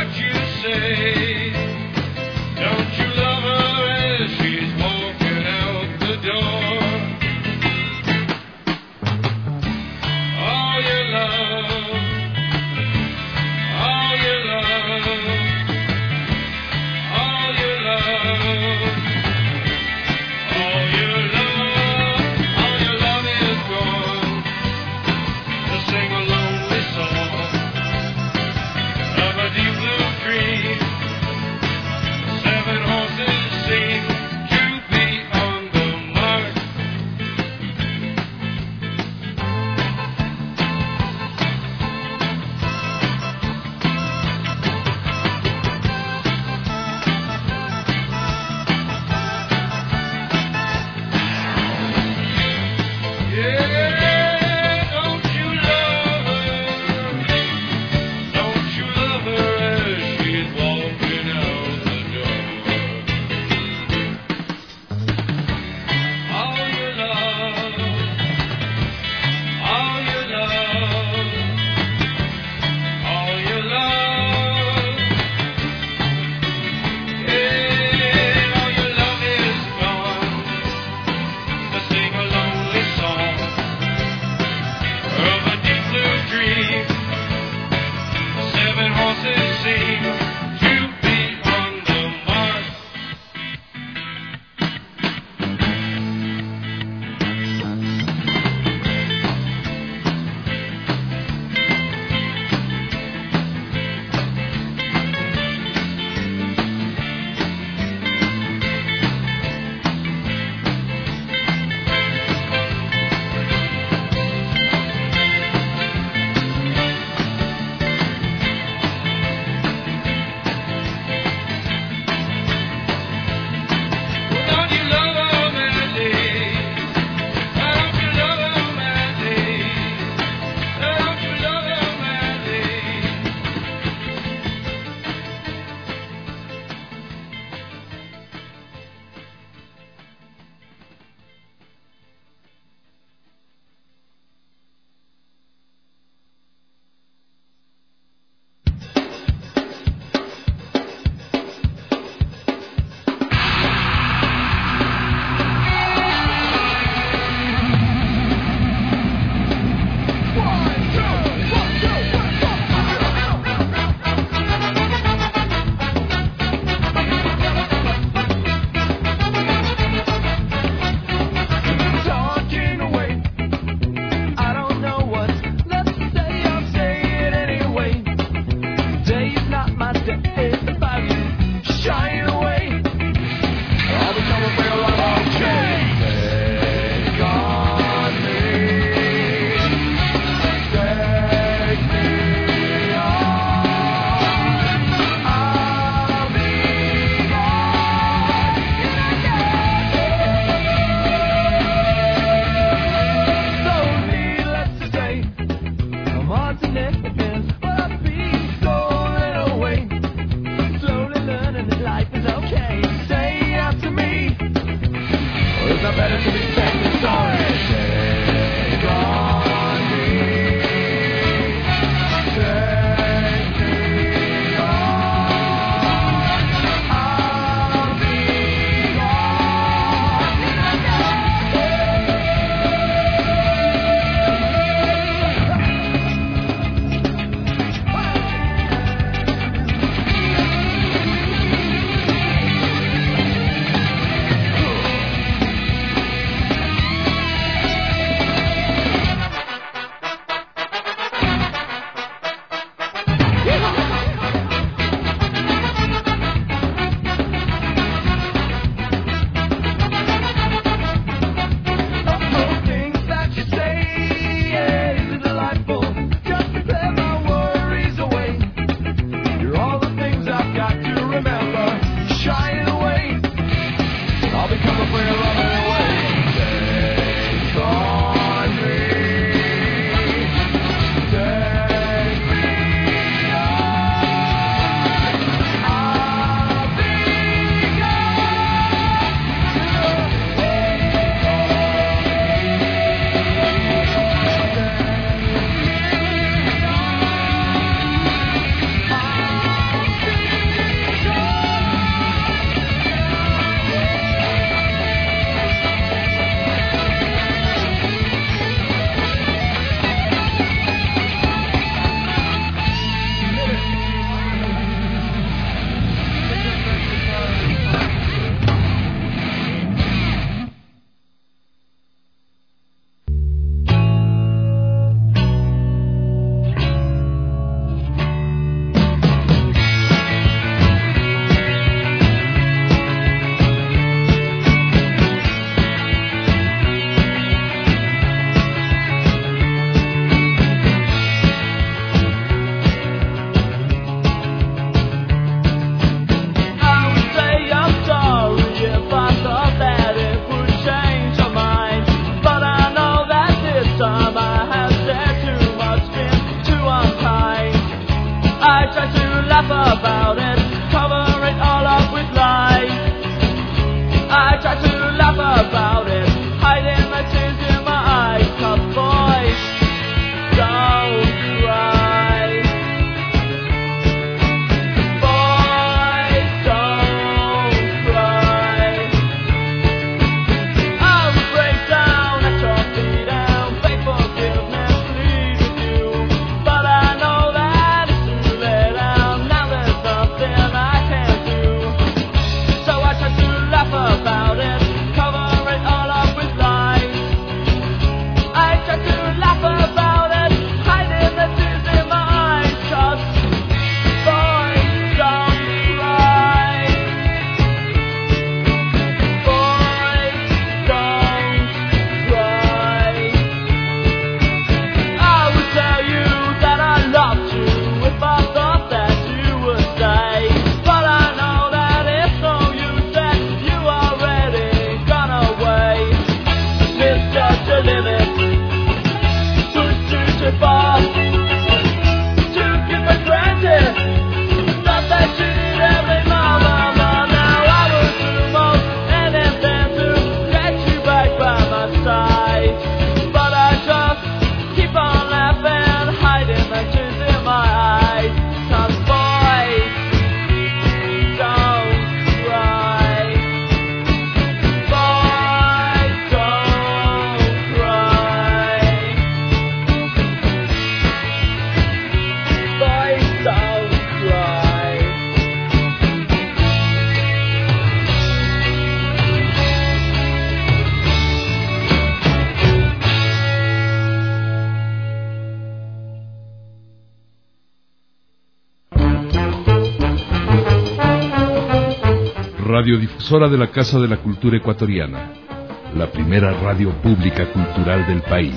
Radiodifusora de la Casa de la Cultura Ecuatoriana, la primera radio pública cultural del país.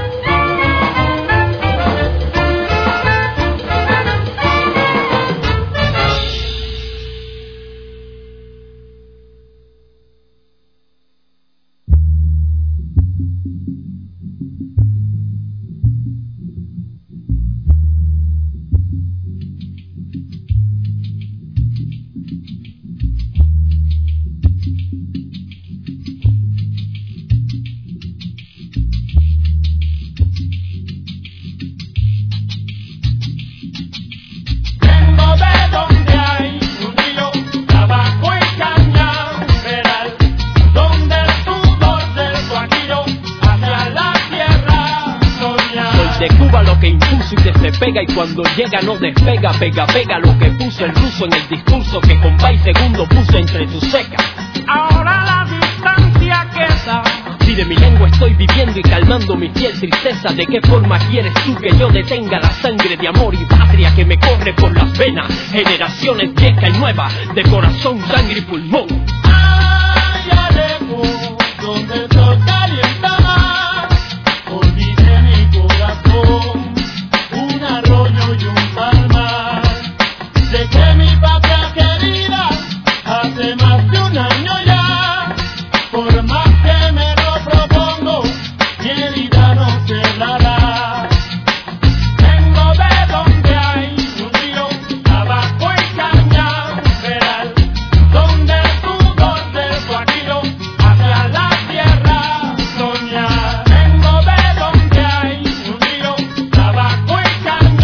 Y cuando llega no despega, pega lo que puso el ruso en el discurso que con Pai segundo puso entre tus secas. Ahora la distancia queda. Si de mi lengua estoy viviendo y calmando mi fiel tristeza, ¿de qué forma quieres tú que yo detenga la sangre de amor y patria que me corre por las venas? Generaciones vieja y nueva, de corazón, sangre y pulmón. Allá lejos, donde el sol calienta más, olvidé mi corazón. Arroyo y un palmar. Dejé mi patria querida hace más de un año ya. Por más que me lo propongo, mi herida no cerrará. Vengo de donde hay un río abajo y cañaveral, donde el sudor del guajiro hacia la tierra soñar. Vengo de donde hay un río abajo y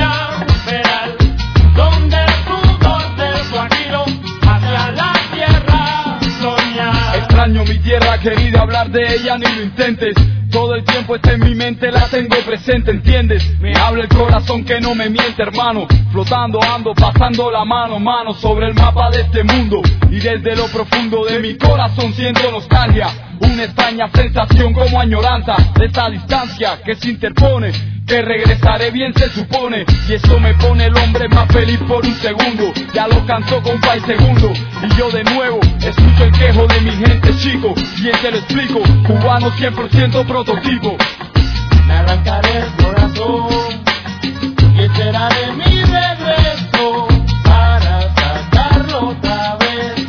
mi tierra querida, hablar de ella ni lo intentes. Todo el tiempo está en mi mente, la tengo presente, ¿entiendes? Me habla el corazón que no me miente, hermano. Flotando ando, pasando la mano sobre el mapa de este mundo. Y desde lo profundo de mi corazón siento nostalgia, una extraña sensación como añoranza de esa distancia que se interpone, que regresaré bien se supone. Y eso me pone el hombre más feliz por un segundo. Ya lo cantó con Pai segundo. Y yo de nuevo escucho el quejo de mi gente, chico, y te lo explico, cubano 100% prototipo. Me arrancaré el corazón y esperaré mi regreso para sacarlo otra vez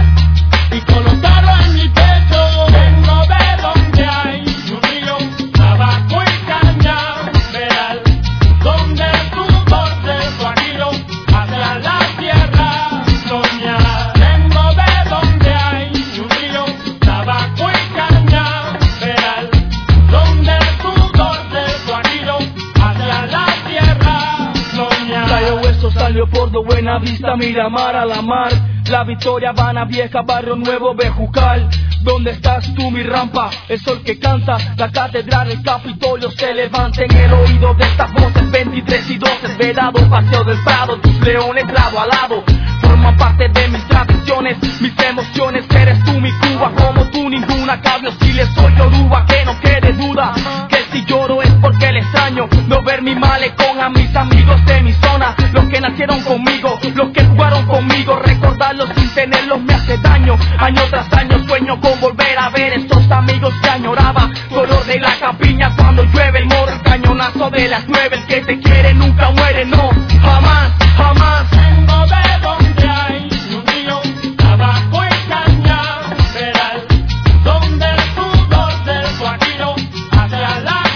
y colocarlo en mi pecho. Vengo de donde hay un río abajo y cañaveral, donde el sudor del guajiro hacia la tierra soñar. Vengo de donde hay un río abajo y cañaveral, donde el sudor del guajiro hacia la tierra soñar. Cayó Hueso, salió Pordo, Buena Vista, Miramar, a la mar. La Victoria, Habana Vieja, Barrio Nuevo, Bejucal. ¿Dónde estás tú, mi rampa? El sol que canta, la catedral, el Capitolio se levanta en el oído de estas voces. 23 y 12, Vedado, Paseo del Prado, tus leones lado a lado forman parte de mis tradiciones, mis emociones. Eres tú mi Cuba, como tú ninguna. Cabio si le soy Yoruba, que no quede duda que si lloro es porque le extraño no ver mi malecón a mis amigos de mi zona, los que nacieron conmigo, los que jugaron conmigo. Recordarlos sin tenerlos me hace daño. Año tras año sueño con volver a ver esos amigos que añoraba. Color de la campiña cuando llueve, el morro, el cañonazo de las 9. El que te quiere nunca muere, no, jamás, jamás. Vengo de donde hay un río abajo y cañaveral, donde el sudor del guajiro hacia la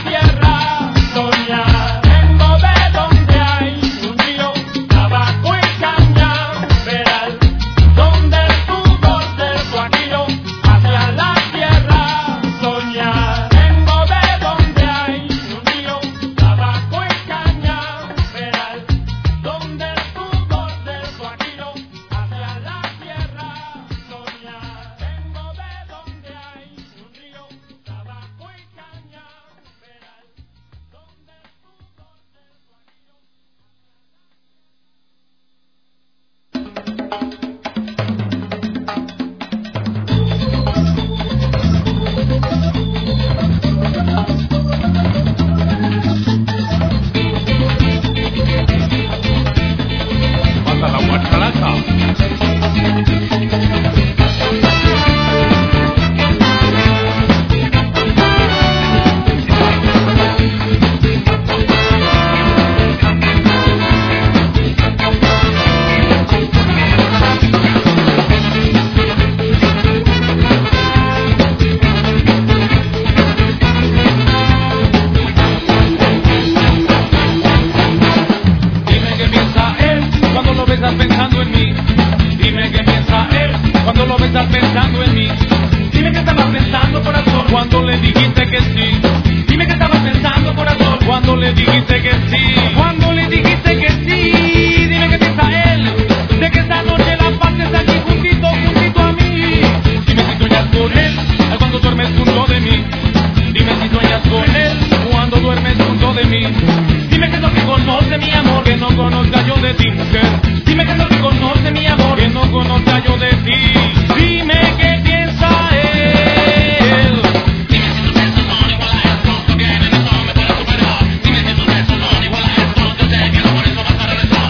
de mí. Dime qué es lo que conoce mi amor, que no conozca yo de ti, mujer. Dime qué es lo que conoce mi amor, que no conozca yo de ti. Dime qué piensa él. Dime si tus besos son igual a estos, no tienen eso, me puede superar. Dime si tus besos son igual a estos, yo sé que no por eso vas a regresar.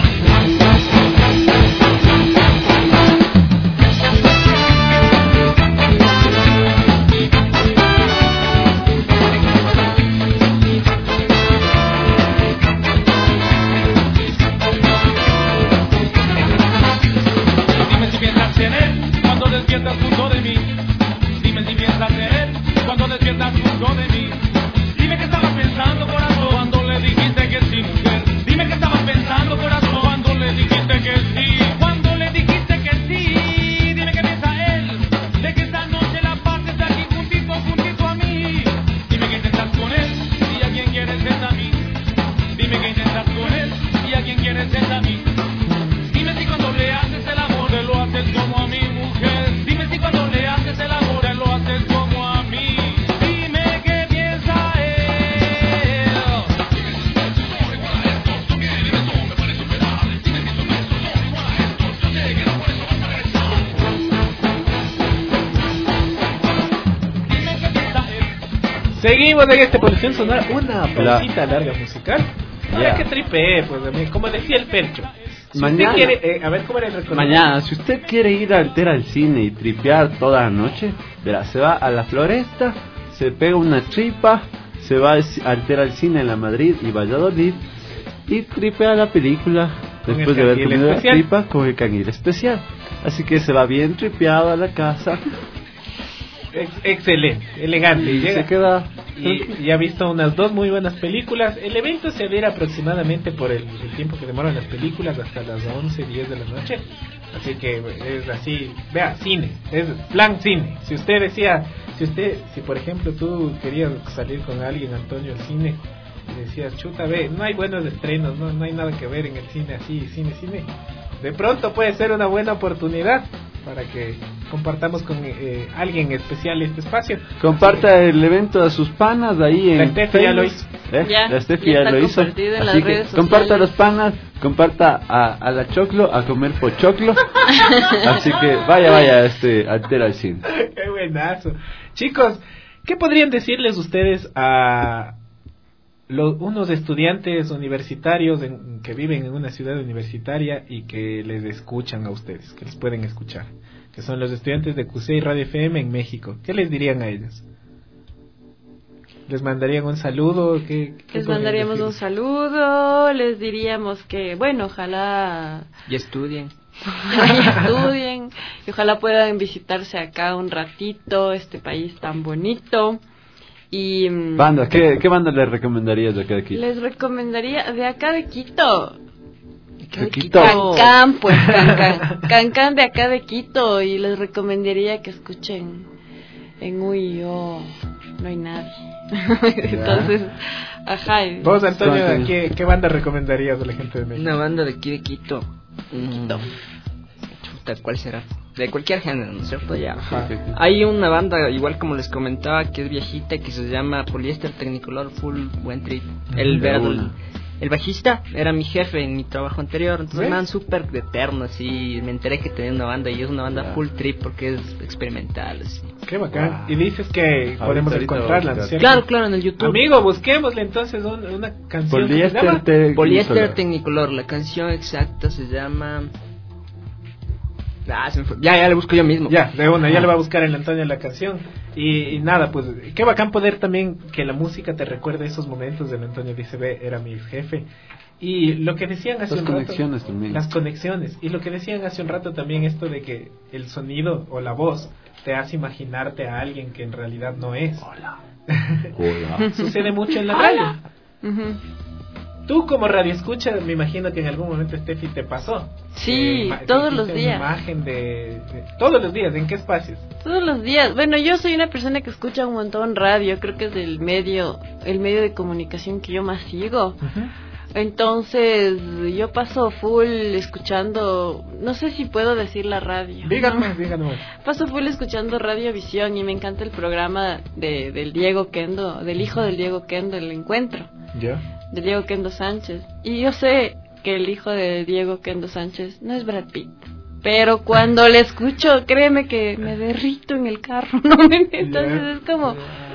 Despiertas junto de mí. Dime si piensas en él cuando despiertas junto de mí. Dime qué estabas pensando, corazón, cuando le dijiste que sí, mujer. Dime qué estabas pensando, corazón, cuando le dijiste que sí. Cuando le dijiste que sí. Dime qué piensa él de que esta noche la pases aquí juntito, juntito a mí. Dime qué intentas con él y a quién quieres ser a mí. Dime qué intentas con él y a quién quieres ser a mí. Dime si cuando le haces el amor te lo haces como a mí, mujer. Dime si cuando le haces el amor te lo haces como a mí. Dime qué piensa él. Seguimos en esta Polución Sonora, una pausita larga musical. Ahora que tripé, pues, como decía el Percho. Si Mañana, usted quiere, a ver cómo era el recorrido. Mañana, si usted quiere ir a Altera al cine y tripear toda la noche, verá, se va a la Floresta, se pega una tripa, se va a Altera al cine en la Madrid y Valladolid y tripea la película después de haber comido la tripa con el canguil especial. Así que se va bien tripeado a la casa. Excelente, elegante. Y se queda. Y ha visto unas 2 muy buenas películas. El evento se dura aproximadamente por el tiempo que demoran las películas, hasta las 11, 10 de la noche. Así que es así, vea, cine, es plan cine. Si por ejemplo tú querías salir con alguien, Antonio, al cine, y decías, chuta, ve, no hay buenos estrenos, no hay nada que ver en el cine así, cine. De pronto puede ser una buena oportunidad para que compartamos con alguien especial este espacio. Comparta el evento a sus panas ahí en Steffi ya lo hizo. La Steffi ya lo hizo. Así que comparta a los panas, comparta a la Choclo a comer pochoclo. Así que vaya Altera al cine. Qué buenazo. Chicos, ¿qué podrían decirles ustedes a unos estudiantes universitarios que viven en una ciudad universitaria y que les escuchan a ustedes, que les pueden escuchar, que son los estudiantes de QC y Radio FM en México? ¿Qué les dirían a ellos? ¿Les mandarían un saludo? ¿Qué les mandaríamos un saludo, les diríamos que, bueno, ojalá... Y estudien. Y ojalá puedan visitarse acá un ratito, este país tan bonito. Y banda, ¿qué banda les recomendarías de acá de Quito? Les recomendaría de acá de Quito. ¿De Quito? Cancán, pues, Cancán de acá de Quito. Y les recomendaría que escuchen en Uyo, no hay nadie. Entonces, ajá. Vos, Antonio, ¿qué banda recomendarías a la gente de México? Una banda de aquí de Quito. Chuta, ¿cuál será? De cualquier género, ¿no es cierto? Ya. Hay una banda, igual como les comentaba, que es viejita, que se llama Poliéster Technicolor, full buen trip. El bajista era mi jefe en mi trabajo anterior, entonces me dan súper eterno, así. Me enteré que tenía una banda y es una banda full trip porque es experimental, así. Qué bacán. Y dices que podemos encontrarla, ¿no es cierto? Claro, en el YouTube. Amigo, busquémosle entonces una canción. Poliéster Technicolor, la canción exacta se llama... se me fue. Ya le busco yo mismo. Ya le va a buscar el Antonio la canción. Y nada, pues qué bacán poder también que la música te recuerde esos momentos del Antonio dice, ve, era mi jefe. Y lo que decían hace un rato, las conexiones. Y lo que decían hace un rato también, esto de que el sonido o la voz te hace imaginarte a alguien que en realidad no es. Hola. Sucede mucho en la radio. Tú como radio escucha, me imagino que en algún momento, Steffi, te pasó. Sí, todos los días. Imagen todos los días, ¿en qué espacios? Todos los días. Bueno, yo soy una persona que escucha un montón radio, creo que es el medio de comunicación que yo más sigo. Entonces, yo paso full escuchando, no sé si puedo decir la radio. Díganme. Paso full escuchando Radiovisión y me encanta el programa del Diego Kendo, del hijo del Diego Kendo, El Encuentro. ¿Ya? de Diego Kendo Sánchez. Y yo sé que el hijo de Diego Kendo Sánchez no es Brad Pitt. Pero cuando le escucho, créeme que me derrito en el carro, ¿no? Entonces es como...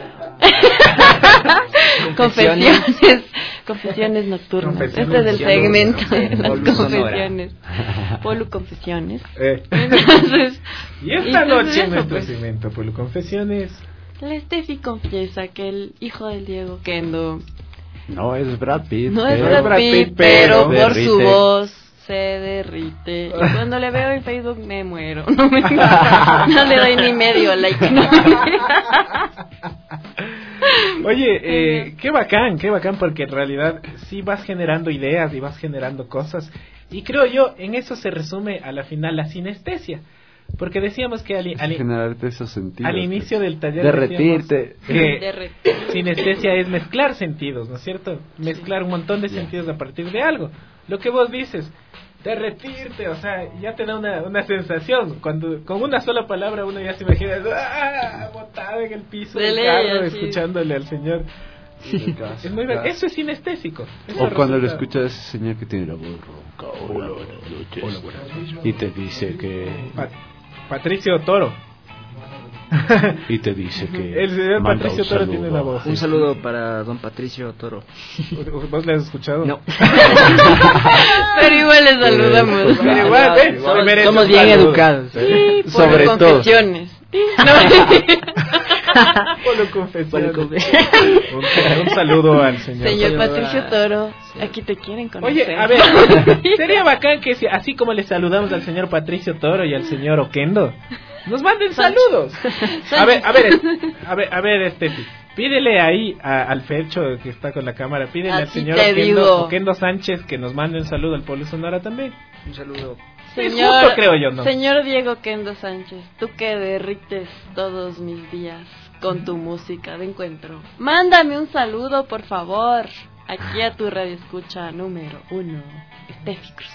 confesiones nocturnas. Este es el segmento de las confesiones. Polu Confesiones. Entonces, y esta noche en nuestro segmento Polu Confesiones, la Steffi confiesa que el hijo del Diego Kendo no es Brad Pitt. No es Brad Pitt, pero por su voz se derrite. Y cuando le veo en Facebook me muero. No le doy ni medio like. No. Oye, qué bacán, porque en realidad sí vas generando ideas y vas generando cosas. Y creo yo, en eso se resume a la final la sinestesia. Porque decíamos que generarte esos sentidos, al inicio del taller derretirte, que sinestesia es mezclar sentidos, ¿no es cierto? Mezclar un montón de sentidos a partir de algo. Lo que vos dices, derretirte, o sea, ya te da una sensación. Cuando con una sola palabra uno ya se imagina botado en el piso del carro, escuchándole al señor. Es muy eso es sinestésico. O cuando lo escuchas a ese señor que tiene la voz ronca, hola, buenas noches, y te dice que Patricio Toro. Y te dice que el señor Patricio Toro tiene la voz. Un saludo para don Patricio Toro. ¿Vos le has escuchado? No. Pero igual le saludamos. Pero igual, somos bien educados. Sí, sobre todo. Confesiones. Un saludo al señor Patricio Toro. Aquí te quieren conocer. Oye, a ver, sería bacán que así como le saludamos al señor Patricio Toro y al señor Oquendo, nos manden saludos. A ver, Estefi, pídele ahí al Fecho que está con la cámara, pídele al señor Oquendo Sánchez que nos mande un saludo al Polo Sonora también. Un saludo. Señor, justo, creo yo, ¿no? Señor Diego Kendo Sánchez, tú que derrites todos mis días con tu música de encuentro, mándame un saludo, por favor, aquí a tu radio escucha número 1, Estefi Cruz.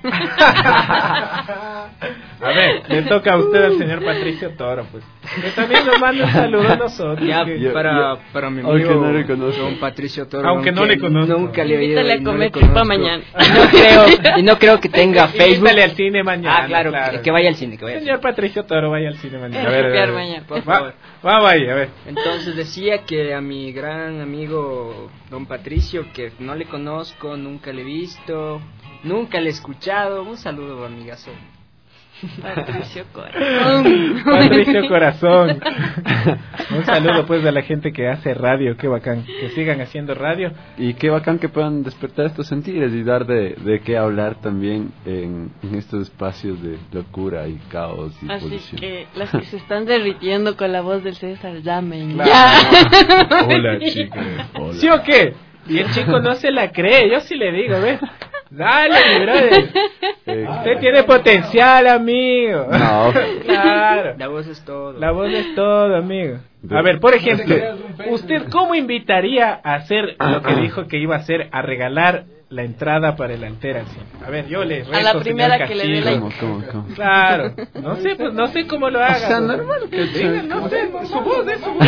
A ver, le toca a usted al señor Patricio Toro, pues. Que también nos manda un saludo a nosotros. Ya, para mi amigo no le conozco. don Patricio Toro. Aunque no le conozco. Nunca le he oído. Invítale a comer chupa mañana. No creo que tenga Facebook. Invítale al cine mañana. Claro. Que vaya al cine. Señor Patricio Toro, vaya al cine mañana. A ver, mañana, por favor. Vaya, a ver. Entonces decía que a mi gran amigo don Patricio, que no le conozco, nunca le he visto, nunca le he escuchado. Un saludo, amigazo. Patricio Corazón. Patricio Corazón. Un saludo pues a la gente que hace radio, qué bacán, que sigan haciendo radio. Y qué bacán que puedan despertar estos sentidos y dar de qué hablar también en estos espacios de locura y caos y así polución. Que las que se están derritiendo con la voz del César, llamen. Claro. Ya. Hola, chicos. Hola. ¿Sí o qué? Y el chico no se la cree, yo sí le digo, ¿ves? Dale, mi brother. Usted tiene potencial, amigo. No. Claro. La voz es todo. La voz es todo, amigo. A ver, por ejemplo, ¿usted cómo invitaría a hacer lo que dijo que iba a hacer, a regalar la entrada para el Altera? A ver, yo le reto, a la primera que le dé like. ¿Cómo? Claro. No sé cómo lo haga. O sea, normal que diga, no sé, su voz es su voz.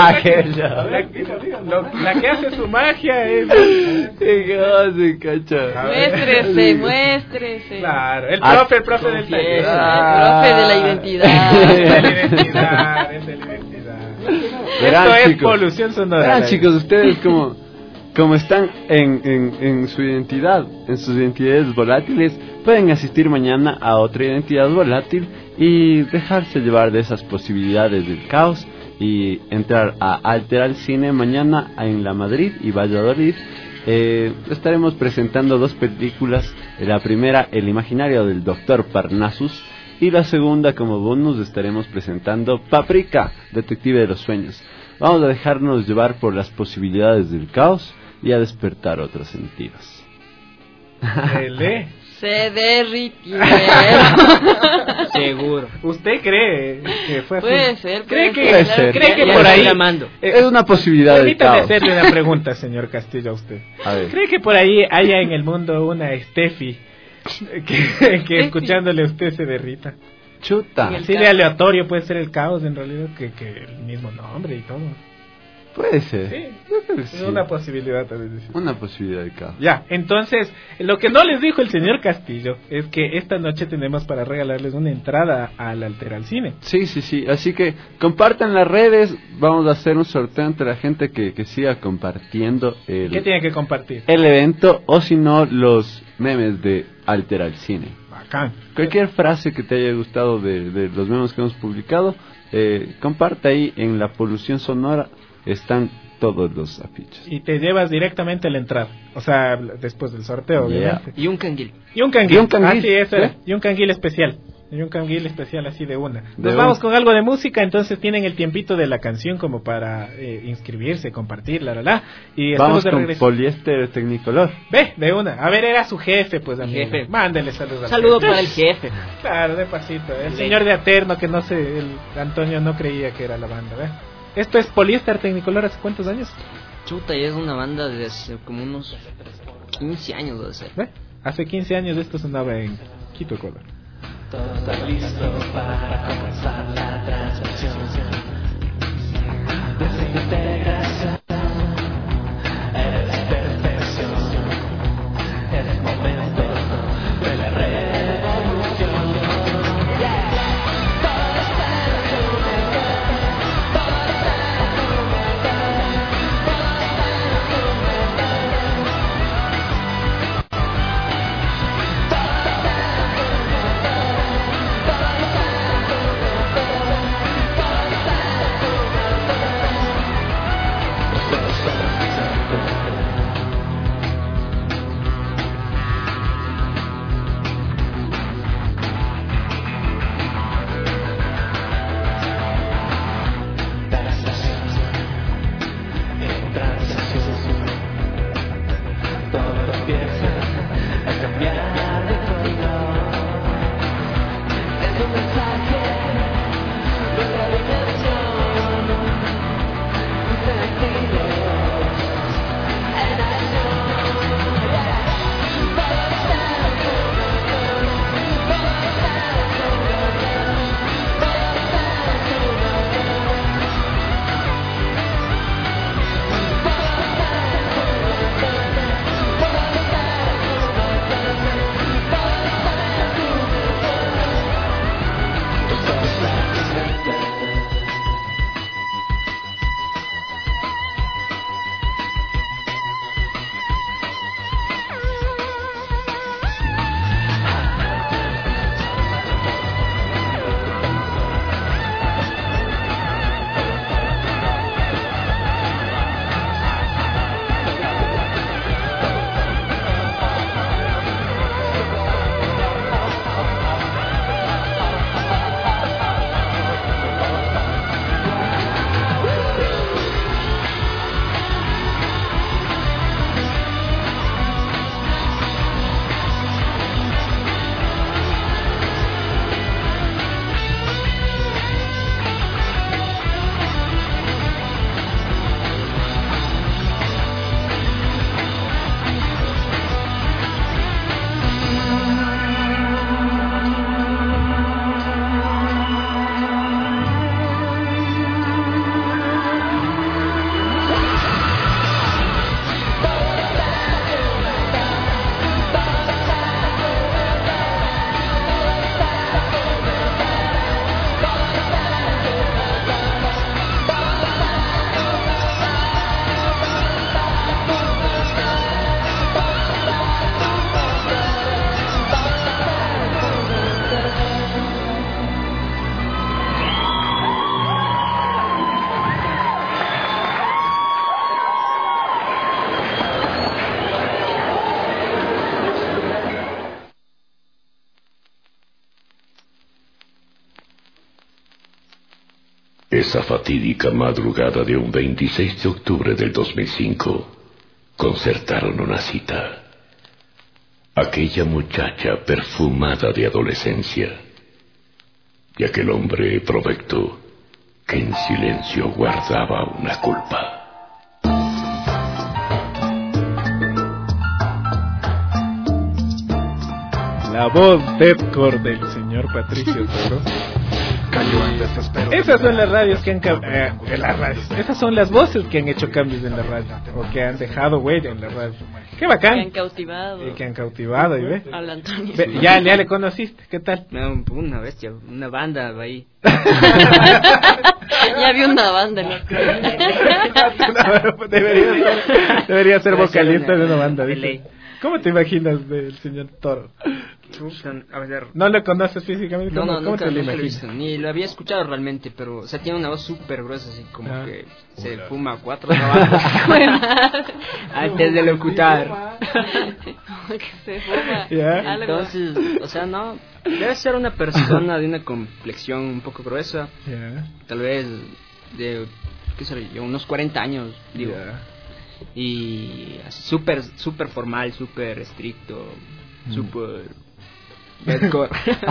La que hace su magia es... Muéstrese. Claro, el profe del taller. El profe de la identidad. El de la identidad. Verán, esto es chicos, polución sonora. Verán, chicos, ustedes como están en su identidad, en sus identidades volátiles, pueden asistir mañana a otra identidad volátil y dejarse llevar de esas posibilidades del caos y entrar a Alterar Cine mañana en La Madrid y Valladolid. Estaremos presentando 2 películas, la primera El imaginario del Dr. Parnassus y la segunda como bonus estaremos presentando Paprika, Detective de los Sueños. Vamos a dejarnos llevar por las posibilidades del caos y a despertar otros sentidos. Se derritió. Seguro. ¿Usted cree que fue así? Puede ser. ¿Cree que por ahí es una posibilidad del caos? Permítame hacerle una pregunta, señor Castillo, a usted. A ver. ¿Cree que por ahí haya en el mundo una Steffi que escuchándole a usted se derrita? Chuta. Así de aleatorio puede ser el caos en realidad que el mismo nombre y todo. Puede ser. Sí. Sí. Una posibilidad también. Una posibilidad de cada. Ya, entonces, lo que no les dijo el señor Castillo es que esta noche tenemos para regalarles una entrada al Alter al Cine. Sí. Así que compartan las redes. Vamos a hacer un sorteo entre la gente que siga compartiendo ¿Qué tiene que compartir? el evento, o si no, los memes de Alter al Cine. Bacán. Cualquier frase que te haya gustado de los memes que hemos publicado, comparte ahí en La Polución Sonora. Están todos los afiches. Y te llevas directamente a la entrada. O sea, después del sorteo, obviamente. Y un canguil. Ah, sí, eso era. Y un canguil especial. Y un canguil especial así de una. Nos vamos con algo de música, entonces tienen el tiempito de la canción como para inscribirse, compartir, y vamos de con regreso. Poliéster Tecnicolor. Ve, de una. A ver, era su jefe, pues, amigo. Jefe. Mándele saludos. Saludo para el jefe. Claro, de pasito. El señor de Aterno, que no sé, el Antonio no creía que era la banda, ¿ve? Esto es Poliéster Tecnicolor, ¿hace cuántos años? Chuta, y es una banda de hace como unos 15 años debe ser. ¿Ve? Hace 15 años esto sonaba en Quito, Ecuador. Todo está listo para comenzar la transmisión. Desintegración, eres perfección, eres momento de la revolución. Esa fatídica madrugada de un 26 de octubre del 2005, concertaron una cita. Aquella muchacha perfumada de adolescencia y aquel hombre provecto que en silencio guardaba una culpa. La voz deathcore del señor Patricio Toro. cayó en desespero. Esas son las radios que han esas son las voces que han hecho cambios en la radio o que han dejado huella en la radio. Qué bacán. Que han cautivado. Y que han cautivado, y ve. Al Antonio. Ya le conociste, ¿qué tal? No, una bestia, una banda ahí. Ya había una banda, ¿no? Debería ser vocalista de una banda. ¿Cómo te imaginas del señor Toro? A ver, ¿No lo conoces físicamente? No, ¿Cómo nunca te lo lo he imaginas? visto, ni lo había escuchado realmente, pero, o sea, tiene una voz súper gruesa, así como que se fuma 4 trabajos antes de locutar. Que se fuma. Yeah. Entonces, o sea, no, debe ser una persona de una complexión un poco gruesa, tal vez de, qué sé yo, unos 40 años, digo. Y así, súper formal, súper estricto, súper hardcore.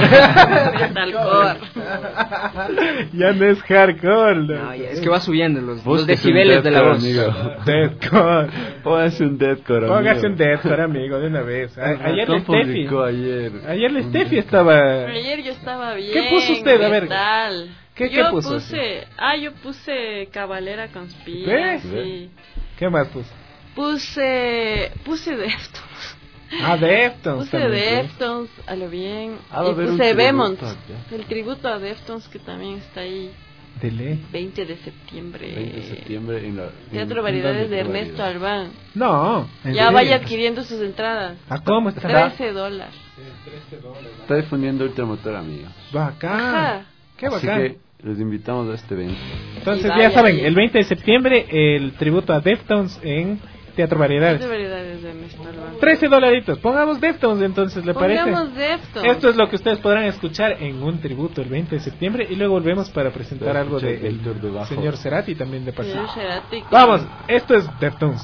Ya no es hardcore. No, es que va subiendo los decibeles de la voz. Deathcore. Póngase un deathcore, amigo. Póngase un deathcore, amigo, de una vez. Ayer la Steffi. Ayer la Steffi Ayer yo estaba bien. ¿Qué puso usted? A ver. ¿Qué puso? Yo puse Cabalera Conspira. Sí. ¿Qué más puso? Puse Deftones. Deftones. Puse Deftones, a lo bien. Y puse Bemont, el tributo a Deftones que también está ahí. 20 de septiembre. 20 de septiembre en Teatro Variedades de Ernesto Albán. No. Ya vaya adquiriendo sus entradas. ¿Cómo está? $13. Está difundiendo Ultramotor, amigos. Bacán. Qué bacán. Así que los invitamos a este evento. Entonces ya saben, el 20 de septiembre el tributo a Deftones en Teatro Variedades. Teatro Variedades de Ernesto Albán. $13. Pongamos Deftones entonces, ¿le parece? Pongamos Deftones. Esto es lo que ustedes podrán escuchar en un tributo el 20 de septiembre y luego volvemos para presentar algo del señor Cerati también de paso. Vamos, esto es Deftones.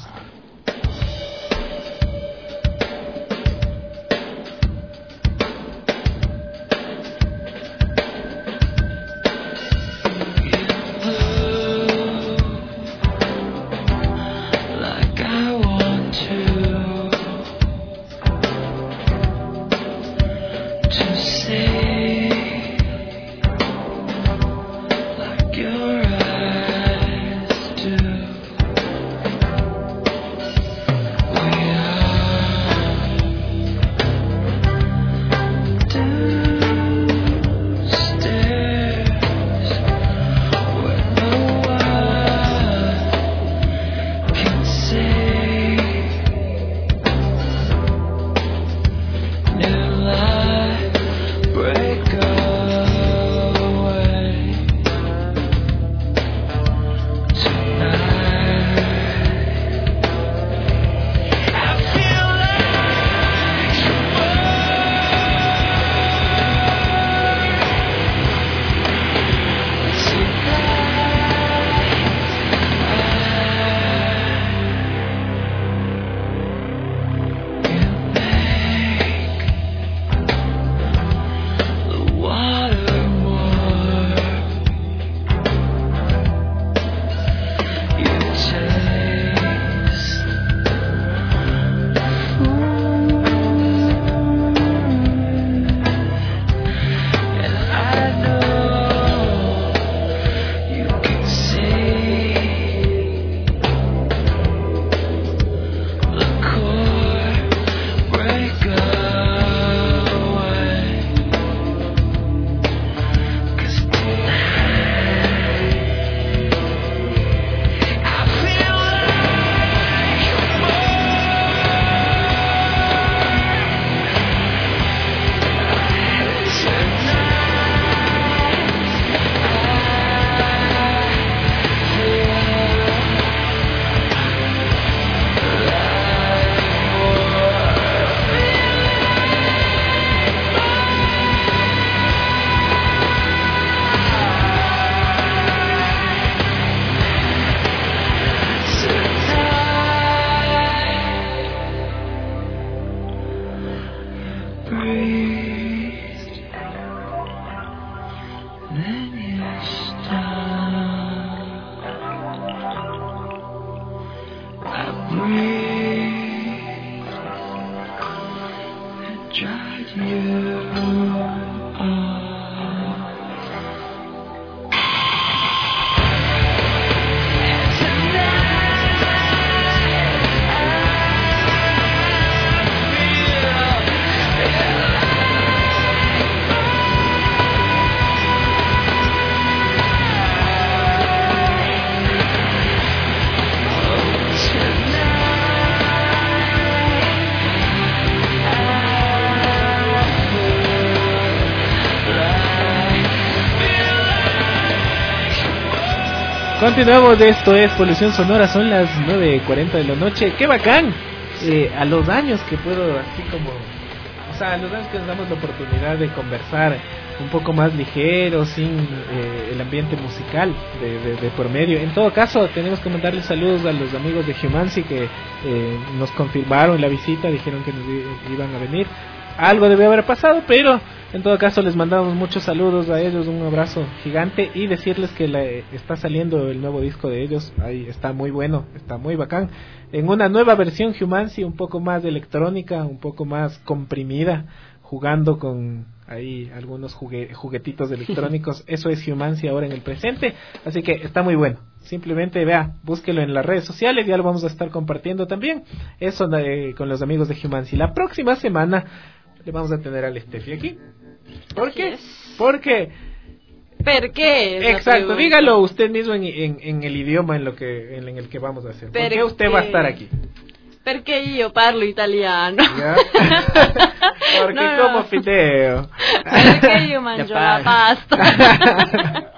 Continuamos, esto es Polución Sonora, son las 9:40 de la noche. ¡Qué bacán! A los años que puedo, así como... O sea, a los años que nos damos la oportunidad de conversar un poco más ligero, sin el ambiente musical de por medio. En todo caso, tenemos que mandarles saludos a los amigos de Humancy que nos confirmaron la visita, dijeron que nos iban a venir. Algo debe haber pasado, pero en todo caso les mandamos muchos saludos a ellos, un abrazo gigante y decirles que está saliendo el nuevo disco de ellos. Ahí está muy bueno, está muy bacán. En una nueva versión Humancy, un poco más electrónica, un poco más comprimida, jugando con ahí algunos juguetitos electrónicos. Eso es Humancy ahora en el presente, así que está muy bueno. Simplemente búsquelo en las redes sociales, ya lo vamos a estar compartiendo también. Eso con los amigos de Humancy. La próxima semana le vamos a tener al Steffi aquí. ¿Por qué? ¿Por qué? ¿Por qué? Exacto, dígalo usted mismo en el idioma en el que vamos a hacer. ¿Por qué usted va a estar aquí? Perché io parlo italiano. Porque como fideo. Perché io mangio la pasta.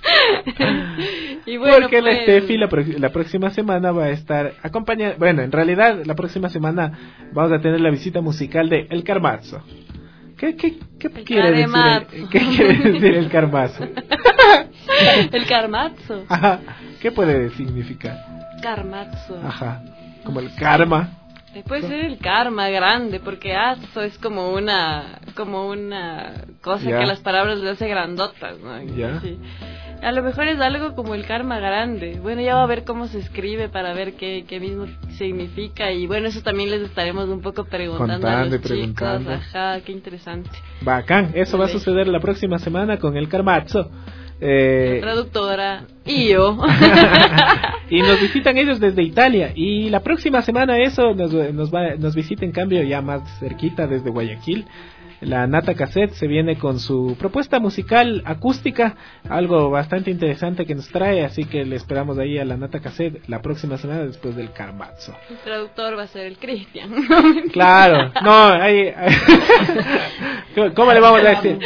Y bueno, porque pues... la Steffi la próxima semana va a estar acompañada. Bueno, en realidad la próxima semana vamos a tener la visita musical de El Carmazzo. ¿Qué quiere decir el Carmazzo? El Carmazzo. Ajá. ¿Qué puede significar? Carmazzo. Ajá. Como el karma. Puede ser el karma grande, porque azzo es como una cosa que las palabras le hace grandotas, ¿no? Sí. A lo mejor es algo como el karma grande. Bueno, ya va a ver cómo se escribe para ver qué mismo significa. Y bueno, eso también les estaremos un poco preguntando a los chicos. Ajá, qué interesante. Bacán, eso va a suceder la próxima semana con el Carmazzo. La traductora y yo. Y nos visitan ellos desde Italia. Y la próxima semana nos visita en cambio ya más cerquita desde Guayaquil. La Nata Cassette se viene con su propuesta musical acústica, algo bastante interesante que nos trae, así que le esperamos ahí a la Nata Cassette la próxima semana después del Carmazzo. El traductor va a ser el Cristian. Claro, no, ahí ¿cómo le vamos a decir?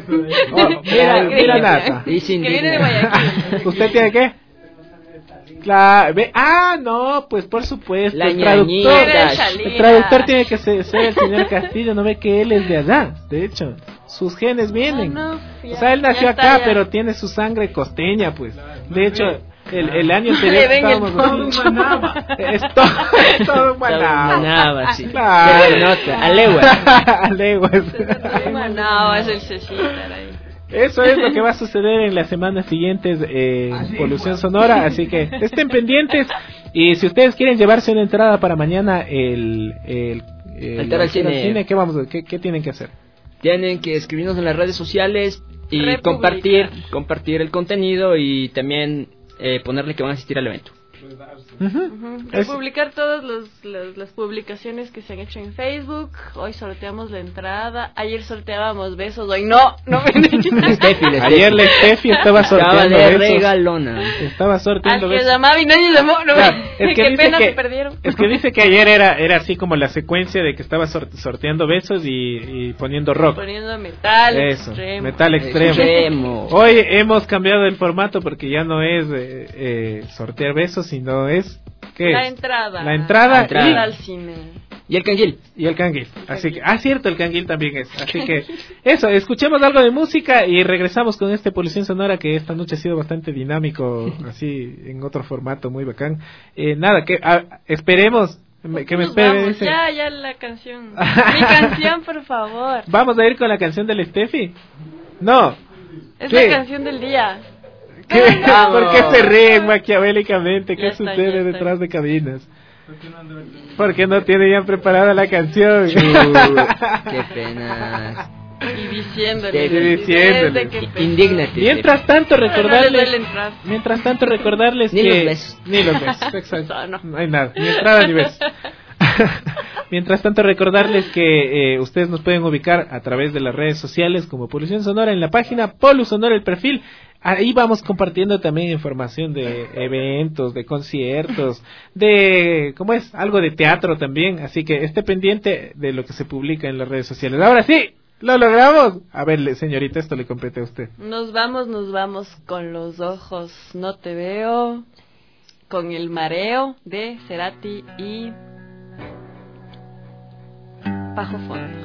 Mira Nata. Que viene de Guayaquil. ¿Usted tiene qué? Claro, no, pues por supuesto, el traductor tiene que ser el señor Castillo, no ve que él es de allá, de hecho, sus genes vienen, o sea, él nació acá, pero tiene su sangre costeña, pues, de hecho, el año anterior estábamos es todo un Manaba, sí. Claro. Aleguas. Manaba es el Cecitar ahí. Eso es lo que va a suceder en las semanas siguientes Polución Sonora, así que estén pendientes. Y si ustedes quieren llevarse una entrada para mañana el al cine, ¿qué tienen que hacer? Tienen que escribirnos en las redes sociales y compartir el contenido y también ponerle que van a asistir al evento. Publicar todas las publicaciones que se han hecho en Facebook. Hoy sorteamos la entrada. Ayer sorteábamos besos. Hoy no ayer la Steffi estaba sorteando besos. Regalona. Estaba sorteando besos. Que llamaba y nadie llamó. Qué pena se perdieron. Es que dice que ayer era así como la secuencia de que estaba sorteando besos y poniendo rock. Poniendo metal extremo. Metal extremo. Hoy hemos cambiado el formato porque ya no es sortear besos, sino es ¿qué? La entrada al cine. Y el canguil. Así que, cierto, el canguil también es. Así que, eso, escuchemos algo de música y regresamos con este Polución Sonora que esta noche ha sido bastante dinámico, así, en otro formato muy bacán. Esperemos que me espere. Ya la canción. Mi canción, por favor. ¿Vamos a ir con la canción del Steffi? No. Es la canción del día. ¿Qué? ¿Por qué se ríen maquiavélicamente? ¿Qué sucede detrás de cabinas? Porque no tiene ya preparada la canción. Qué pena. Y diciéndole. Indígnate. Mientras tanto recordarles ni que ni los besos. Exacto. No hay nada, ni entrada ni besos. Mientras tanto recordarles que ustedes nos pueden ubicar a través de las redes sociales como Polución Sonora en la página Polu Sonora el perfil. Ahí vamos compartiendo también información de eventos, de conciertos, de algo de teatro también, así que esté pendiente de lo que se publica en las redes sociales. Ahora sí, ¿Lo logramos? A ver, señorita, esto le compete a usted. Nos vamos con los ojos, no te veo, con el mareo de Cerati y Bajo Fondo.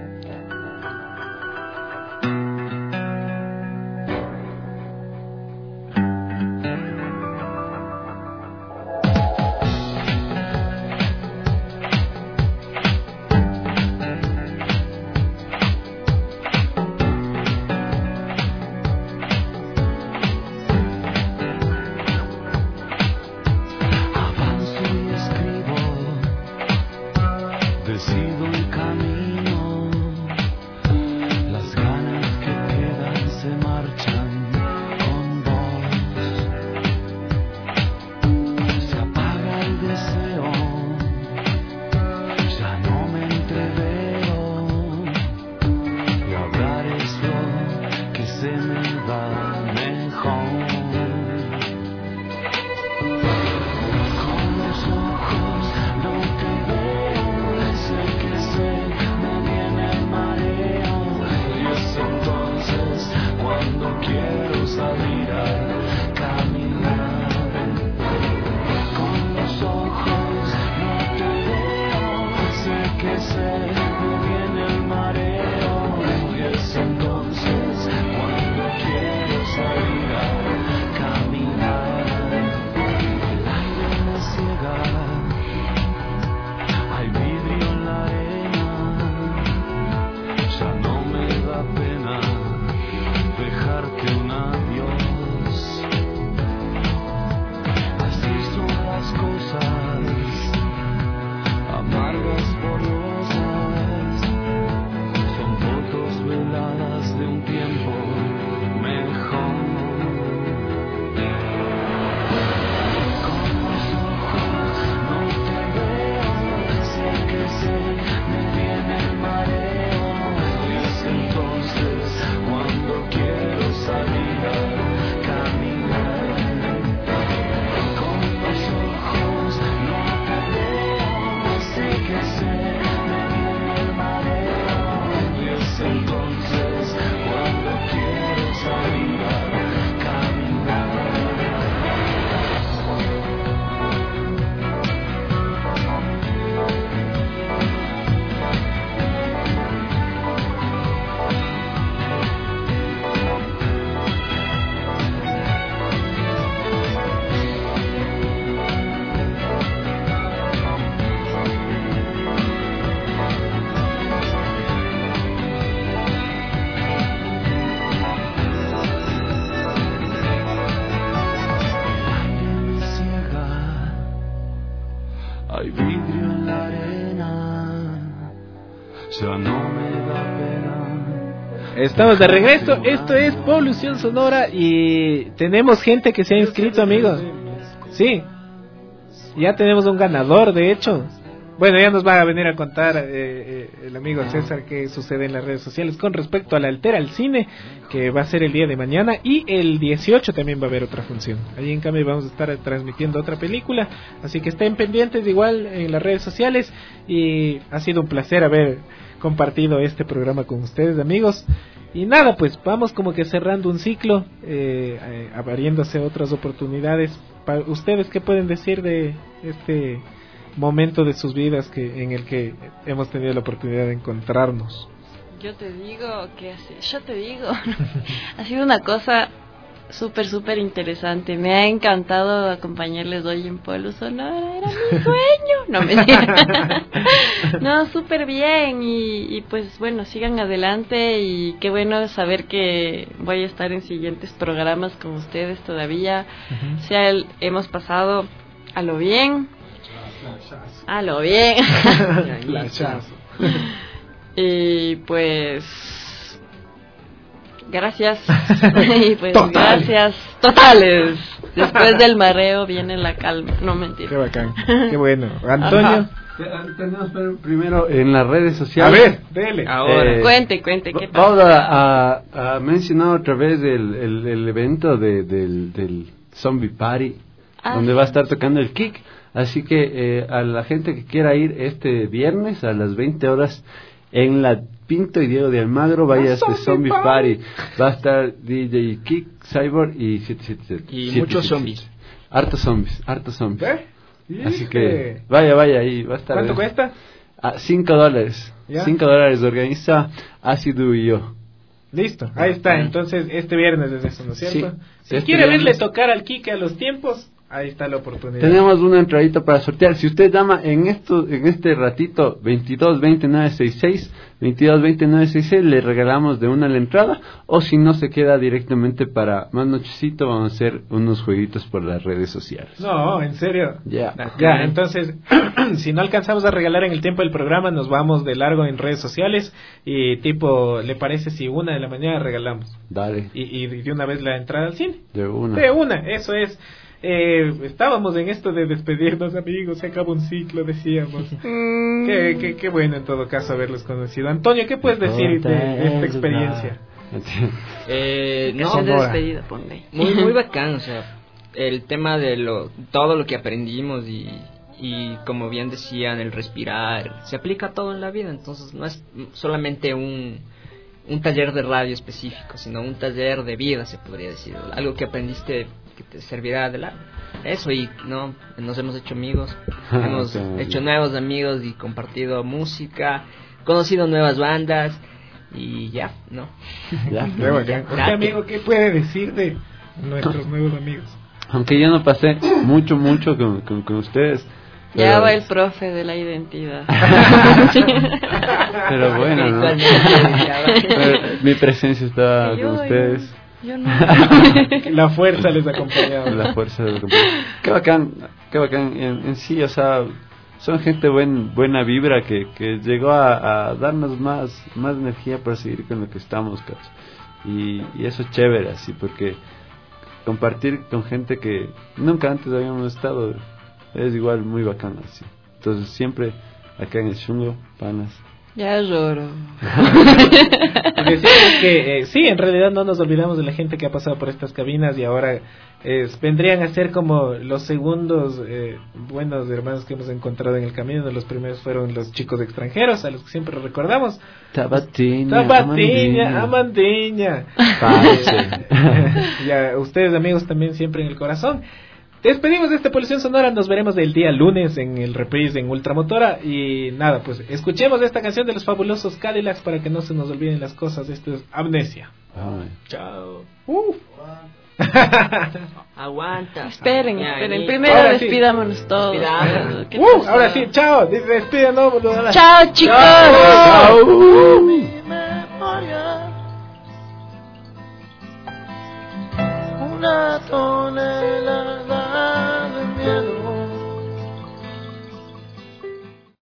Estamos de regreso, esto es Polución Sonora y tenemos gente que se ha inscrito, amigos. Sí, ya tenemos un ganador, de hecho. Bueno, ya nos va a venir a contar el amigo César qué sucede en las redes sociales con respecto a la Altera al Cine, que va a ser el día de mañana, y el 18 también va a haber otra función. Allí en cambio vamos a estar transmitiendo otra película, así que estén pendientes igual en las redes sociales, y ha sido un placer haber compartido este programa con ustedes, amigos. Y nada, pues vamos como que cerrando un ciclo, abriéndose otras oportunidades. Para ustedes, ¿qué pueden decir de este momento de sus vidas en el que hemos tenido la oportunidad de encontrarnos? Yo te digo, ha sido una cosa súper interesante. Me ha encantado acompañarles hoy en Pueblo Sonora, era mi sueño. No, mentira. No, súper bien, y pues bueno, sigan adelante, y qué bueno saber que voy a estar en siguientes programas con ustedes todavía. O sea, hemos pasado a lo bien. Y pues gracias. Y pues gracias totales. Después del mareo viene la calma. No, mentira. Qué bacán, qué bueno. Antonio. Tenemos primero en las redes sociales. A ver, dele. Ahora. Cuente, ¿qué pasa? Vamos a mencionar otra vez el evento del Zombie Party, donde va a estar tocando el Kick. Así que a la gente que quiera ir este viernes a las 20 horas en la Pinto y Diego de Almagro, vaya a este Zombie Party. Va a estar DJ Kick, Cyborg y 777. Y muchos zombies. Hartos zombies. Así que vaya ahí, va a estar. ¿Cuánto cuesta? $5. ¿Ya? $5 organiza Ácido y yo. Listo, ahí está. Entonces, este viernes es eso, ¿no es cierto? Sí, Si quiere verle tocar al Kike a los tiempos, ahí está la oportunidad. Tenemos una entradita para sortear. Si usted llama en este ratito 22-20-966, 22-20-966, le regalamos de una la entrada. O si no, se queda directamente para más nochecito. Vamos a hacer unos jueguitos por las redes sociales. No, en serio. Ya, entonces, si no alcanzamos a regalar en el tiempo del programa, nos vamos de largo en redes sociales. Y tipo, ¿le parece si 1 de la mañana regalamos? Dale. Y de una vez la entrada al cine. De una, eso es. Estábamos en esto de despedirnos, amigos, se acaba un ciclo, decíamos. Qué bueno en todo caso haberlos conocido. Antonio, ¿qué puedes decir de esta experiencia? No, de despedida, ponle. Muy bacán, o sea, el tema de todo lo que aprendimos y como bien decían, el respirar, se aplica a todo en la vida, entonces no es solamente un taller de radio específico, sino un taller de vida, se podría decir, algo que aprendiste que te servirá de largo. Eso, y no, nos hemos hecho amigos, hemos hecho nuevos amigos y compartido música, conocido nuevas bandas y ya, ¿no? ¿Usted, amigo, qué puede decir de nuestros nuevos amigos? Aunque yo no pasé mucho con ustedes. Ya va el profe de la identidad. Pero bueno, ¿no? Pero mi presencia estaba con ustedes. Yo no. La fuerza les acompañaba. Qué bacán en sí, o sea, son gente buena vibra que llegó a darnos más energía para seguir con lo que estamos, ¿cachai? Y eso es chévere, así, porque compartir con gente que nunca antes habíamos estado es igual muy bacán, así. Entonces siempre acá en el Chungo, panas. Ya lloro. Decimos que sí, en realidad no nos olvidamos de la gente que ha pasado por estas cabinas y ahora vendrían a ser como los segundos buenos hermanos que hemos encontrado en el camino. Los primeros fueron los chicos extranjeros, a los que siempre recordamos. Tabatinha, Amandiña. Ya, ustedes, amigos, también siempre en el corazón. Despedimos de esta Polución Sonora, nos veremos el día lunes en el reprise en Ultramotora. Y nada, pues escuchemos esta canción de los fabulosos Cadillacs para que no se nos olviden las cosas. Esto es Amnesia. Chao. Aguanta. Esperen, primero despidámonos todos. Ahora sí, chao. Despídanos. Chao, chicos. Chao. Una tonelada de miedo